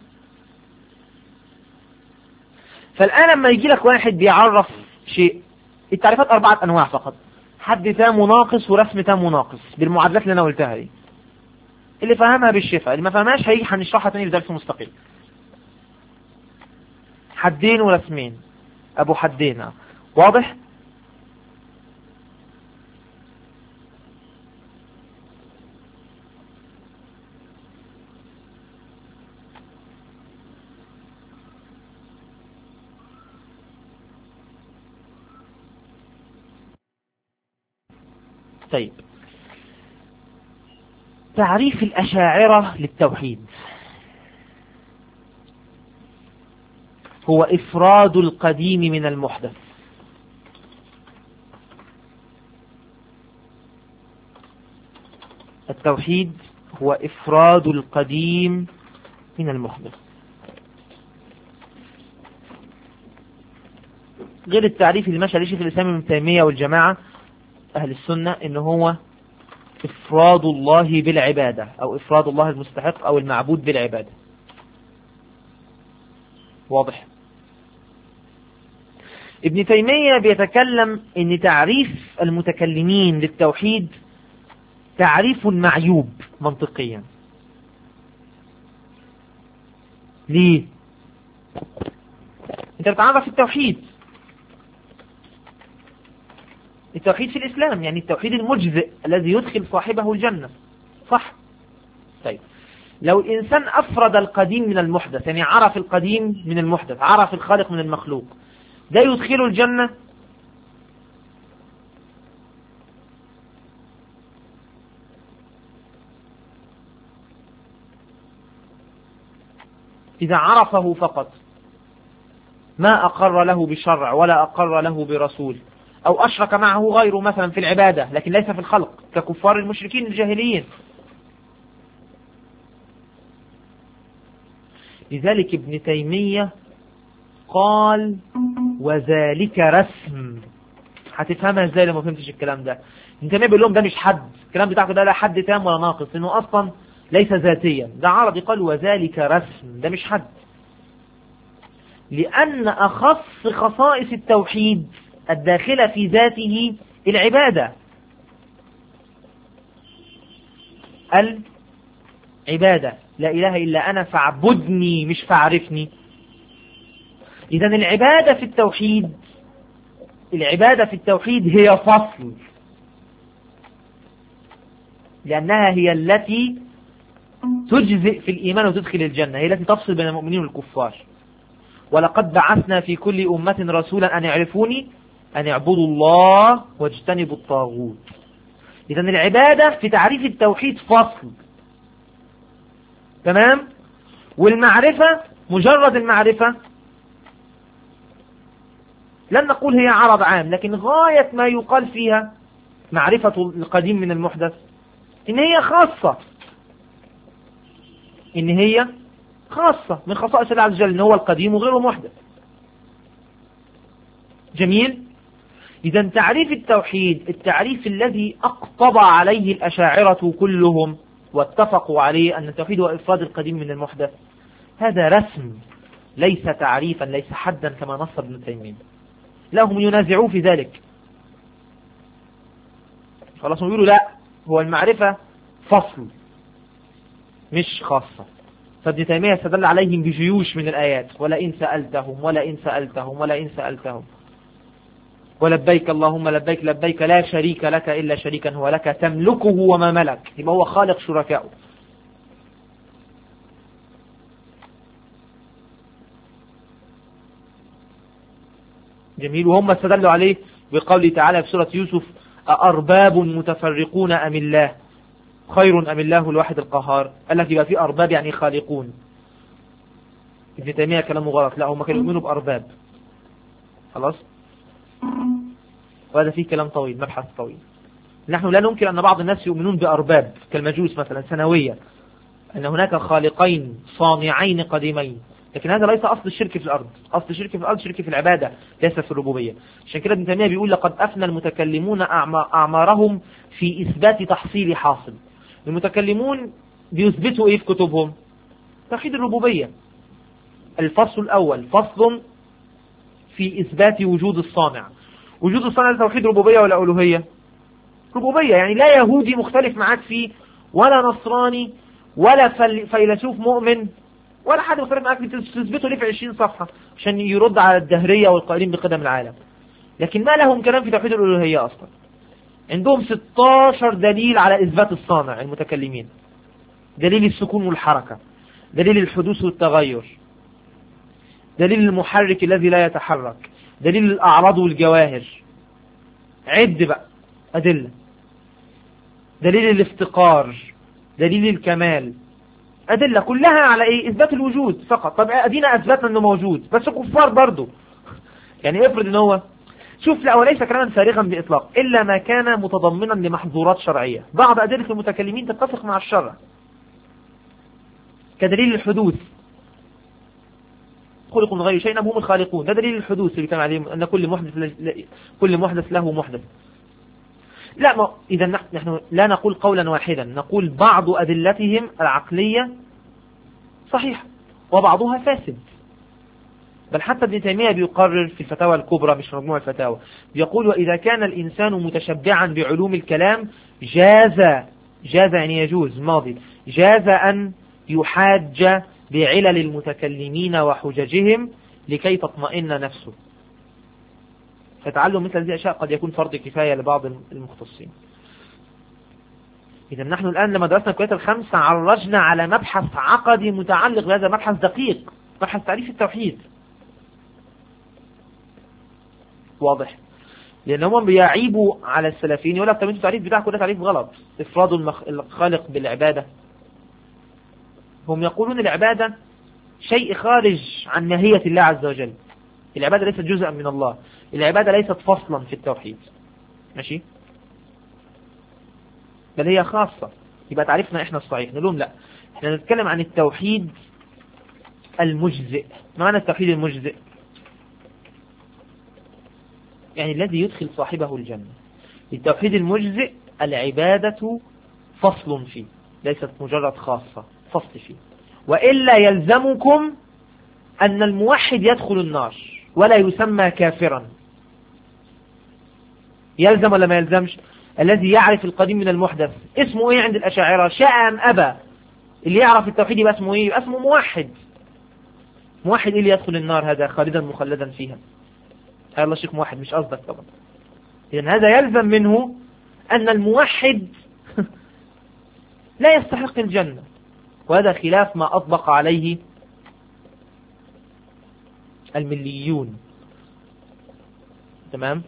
فالآن لما يجي لك واحد بيعرف شيء، التعريفات أربعة أنواع فقط: حد تام وناقص، ورسم تام وناقص، بالمعادلات اللي أنا قلتها دي. اللي فهمها بالشفاء، اللي ما فهمهاش هيجي هنشرحها تاني في درس مستقل. حدين ورسمين، أبو حدين. واضح؟ طيب، تعريف الأشاعرة للتوحيد هو إفراد القديم من المحدث. التوحيد هو إفراد القديم من المحدث. غير التعريف اللي ماشي عليه شيخ الإسلام ابن تيمية والجماعة أهل السنة، إن هو إفراد الله بالعبادة، أو إفراد الله المستحق أو المعبود بالعبادة. واضح؟ ابن تيمية بيتكلم إن تعريف المتكلمين للتوحيد تعريف معيوب منطقيا. ليه؟ انت بتعرف التوحيد، التوحيد في الإسلام يعني التوحيد المجزئ الذي يدخل صاحبه الجنة، صح؟ طيب، لو الإنسان أفرد القديم من المحدث، يعني عرف القديم من المحدث، عرف الخالق من المخلوق، ده يدخل الجنة؟ إذا عرفه فقط، ما أقر له بشرع ولا أقر له برسول، أو أشرك معه غيره مثلا في العبادة لكن ليس في الخلق، ككفار المشركين الجاهليين. لذلك ابن تيمية قال وذلك رسم. هتفهمها ازاي لما فهمتش الكلام ده؟ ابن تيمية بيقول لهم ده مش حد، الكلام بتاعك ده لا حد تام ولا ناقص، لأنه أصلا ليس ذاتيا، ده عربي. قال وذلك رسم، ده مش حد، لأن أخص خصائص التوحيد الداخلة في ذاته العبادة. العبادة، لا إله إلا أنا فاعبدني مش فاعرفني. إذن العبادة في التوحيد، العبادة في التوحيد هي فصل، لأنها هي التي تجزئ في الإيمان وتدخل الجنة، هي التي تفصل بين المؤمنين والكفار. ولقد بعثنا في كل أمة رسولا أن يعرفوني أن يعبدوا الله واجتنبوا الطاغوت. إذن العبادة في تعريف التوحيد فصل، تمام؟ والمعرفة مجرد المعرفة لن نقول هي عرض عام، لكن غاية ما يقال فيها معرفة القديم من المحدث إن هي خاصة، إن هي خاصة من خصائص الله عز وجل، إن هو القديم وغيره محدث. جميل. إذا تعريف التوحيد التعريف الذي أقطب عليه الأشاعرة كلهم واتفقوا عليه، أن التوحيد هو إفراد القديم من المحدث، هذا رسم ليس تعريفا، ليس حدا كما نص ابن تيمية. لا، هم ينازعوا في ذلك. خلاص، هم يقولوا لا، هو المعرفة فصل مش خاصة. فابن تيمية استدل عليهم بجيوش من الآيات: ولئن سألتهم ولئن سألتهم ولئن سألتهم ولبيك اللهم لبيك لبيك لا شريك لك إلا شريكا هو لك تملكه وما ملك. يبقى هو خالق شركائه. جميل. وهم استدلوا عليه بقوله تعالى في سورة يوسف: أأرباب متفرقون أم الله خير أم الله الواحد القهار. قال لك يبقى في أرباب يعني خالقون. ابن تيمية كلامه غلط، لا، هم كانوا يؤمنوا بأرباب. خلاص. وهذا فيه كلام طويل، مبحث طويل. نحن لا ننكر أن بعض الناس يؤمنون بأرباب كالمجوس مثلا سنوية، أن هناك خالقين صانعين قديمين، لكن هذا ليس أصل الشرك في الأرض. أصل الشرك في الأرض شرك في العبادة ليس في الربوبية. عشان كده ابن تيمية بيقول لقد أفنى المتكلمون أعمارهم في إثبات تحصيل حاصل. المتكلمون بيثبتوا إيه في كتبهم؟ توحيد الربوبية. الفصل الأول فصل في إثبات وجود الصانع. وجود الصانع توحيد ربوبية ولا ألوهية؟ ربوبية. يعني لا يهودي مختلف معاك فيه، ولا نصراني، ولا فيلسوف مؤمن، ولا حد مختلف معاك تثبته ليه في عشرين صفحة عشان يرد على الدهرية والقائلين بقدم العالم. لكن ما لهم كلام في توحيد الألوهية أصلا. عندهم ستاشر دليل على إثبات الصانع المتكلمين. دليل السكون والحركة، دليل الحدوث والتغير، دليل المحرك الذي لا يتحرك، دليل الأعراض والجواهر. عد بقى أدلة. دليل الافتقار، دليل الكمال، أدلة كلها على إيه؟ إثبات الوجود فقط. طب أدينا أثبتنا أنه موجود، بس كفار برضو. يعني افرض أنه هو شوف، لا وليس كلاما فارغا بإطلاق إلا ما كان متضمنا لمحظورات شرعية. بعض أدلة المتكلمين تتفق مع الشرع كدليل الحدوث، خلقوا من غير شيء هم الخالقون، ده دليل الحدوث اللي كان عليه أن كل محدث ل... كل محدث له محدث. لا ما إذا نحن لا نقول قولا واحدا، نقول بعض أدلتهم العقلية صحيح وبعضها فاسد. بل حتى ابن تيمية بيقرر في الفتاوى الكبرى، مش مجموع الفتاوى، بيقول وإذا كان الإنسان متشبعا بعلوم الكلام جاز جاز يعني يجوز ماضي جاز أن يحاج بعلل المتكلمين وحججهم لكي تطمئن نفسه. فتعلم مثل هذه الأشياء قد يكون فرض كفاية لبعض المختصين. إذا نحن الآن لما درسنا الكليات الخمسة عرجنا على مبحث عقدي متعلق بهذا، مبحث دقيق، مبحث تعريف التوحيد. واضح؟ لأنهم بيعيبوا على السلفيين يقول لك طب انتوا التعريف بتاعكم ده تعريف غلط، إفراد الخالق بالعبادة. هم يقولون العبادة شيء خارج عن ماهية الله عز وجل. العبادة ليست جزءا من الله، العبادة ليست فصلا في التوحيد، ماشي؟ بل هي خاصة. يبقى تعرفنا احنا الصحيح. نقول لهم لا، احنا نتكلم عن التوحيد المجزئ. معنى التوحيد المجزئ يعني الذي يدخل صاحبه الجنة. التوحيد المجزئ العبادة فصل فيه، ليست مجرد خاصة، فصل فيه. وإلا يلزمكم أن الموحد يدخل النار ولا يسمى كافرا. يلزم ولا ما يلزمش؟ الذي يعرف القديم من المحدث اسمه ايه عند الأشاعرة؟ شاء أم أبى. اللي يعرف التوحيد يبقى اسمه ايه؟ يبقى اسمه موحد. موحد ايه اللي يدخل النار؟ هذا خالدا مخلدا فيها. هذا الله شيخ موحد، مش قصدك طبعا. إذن هذا يلزم منه أن الموحد لا يستحق الجنة، وهذا خلاف ما أطبق عليه المليون. تمام؟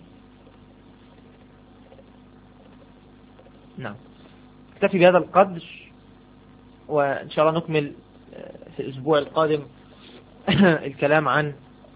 نعم. اكتفي بهذا القدر، وإن شاء الله نكمل في الأسبوع القادم الكلام عن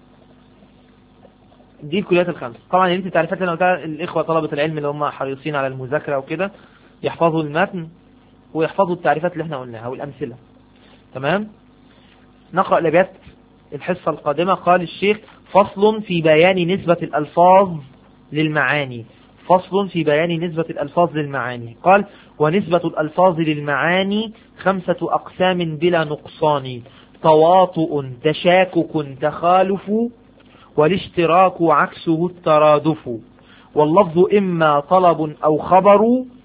دي الكليات الخمس. طبعا يا ريت التعريفات اللي انا قلتها الإخوة طلبة العلم اللي هم حريصين على المذاكرة وكده يحفظوا المتن ويحفظوا التعريفات اللي احنا قلناها والأمثلة. تمام؟ نقرأ الأبيات الحصة القادمة. قال الشيخ فصل في بيان نسبة الألفاظ للمعاني. فصل في بيان نسبة الألفاظ للمعاني. قال ونسبة الألفاظ للمعاني خمسة أقسام بلا نقصان: تواطؤ، تشاكك، تخالف، والاشتراك عكسه الترادف. واللفظ إما طلب أو خبر،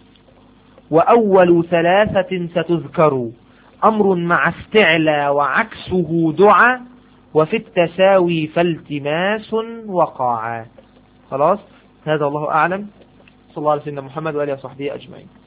وأول ثلاثة ستذكر. أمر مع استعلى وعكسه دعا، وفي التساوي فالتماس وقاعا. خلاص، هذا الله أعلم. صلى الله عليه وسلم محمد وآله وصحبه أجمعين.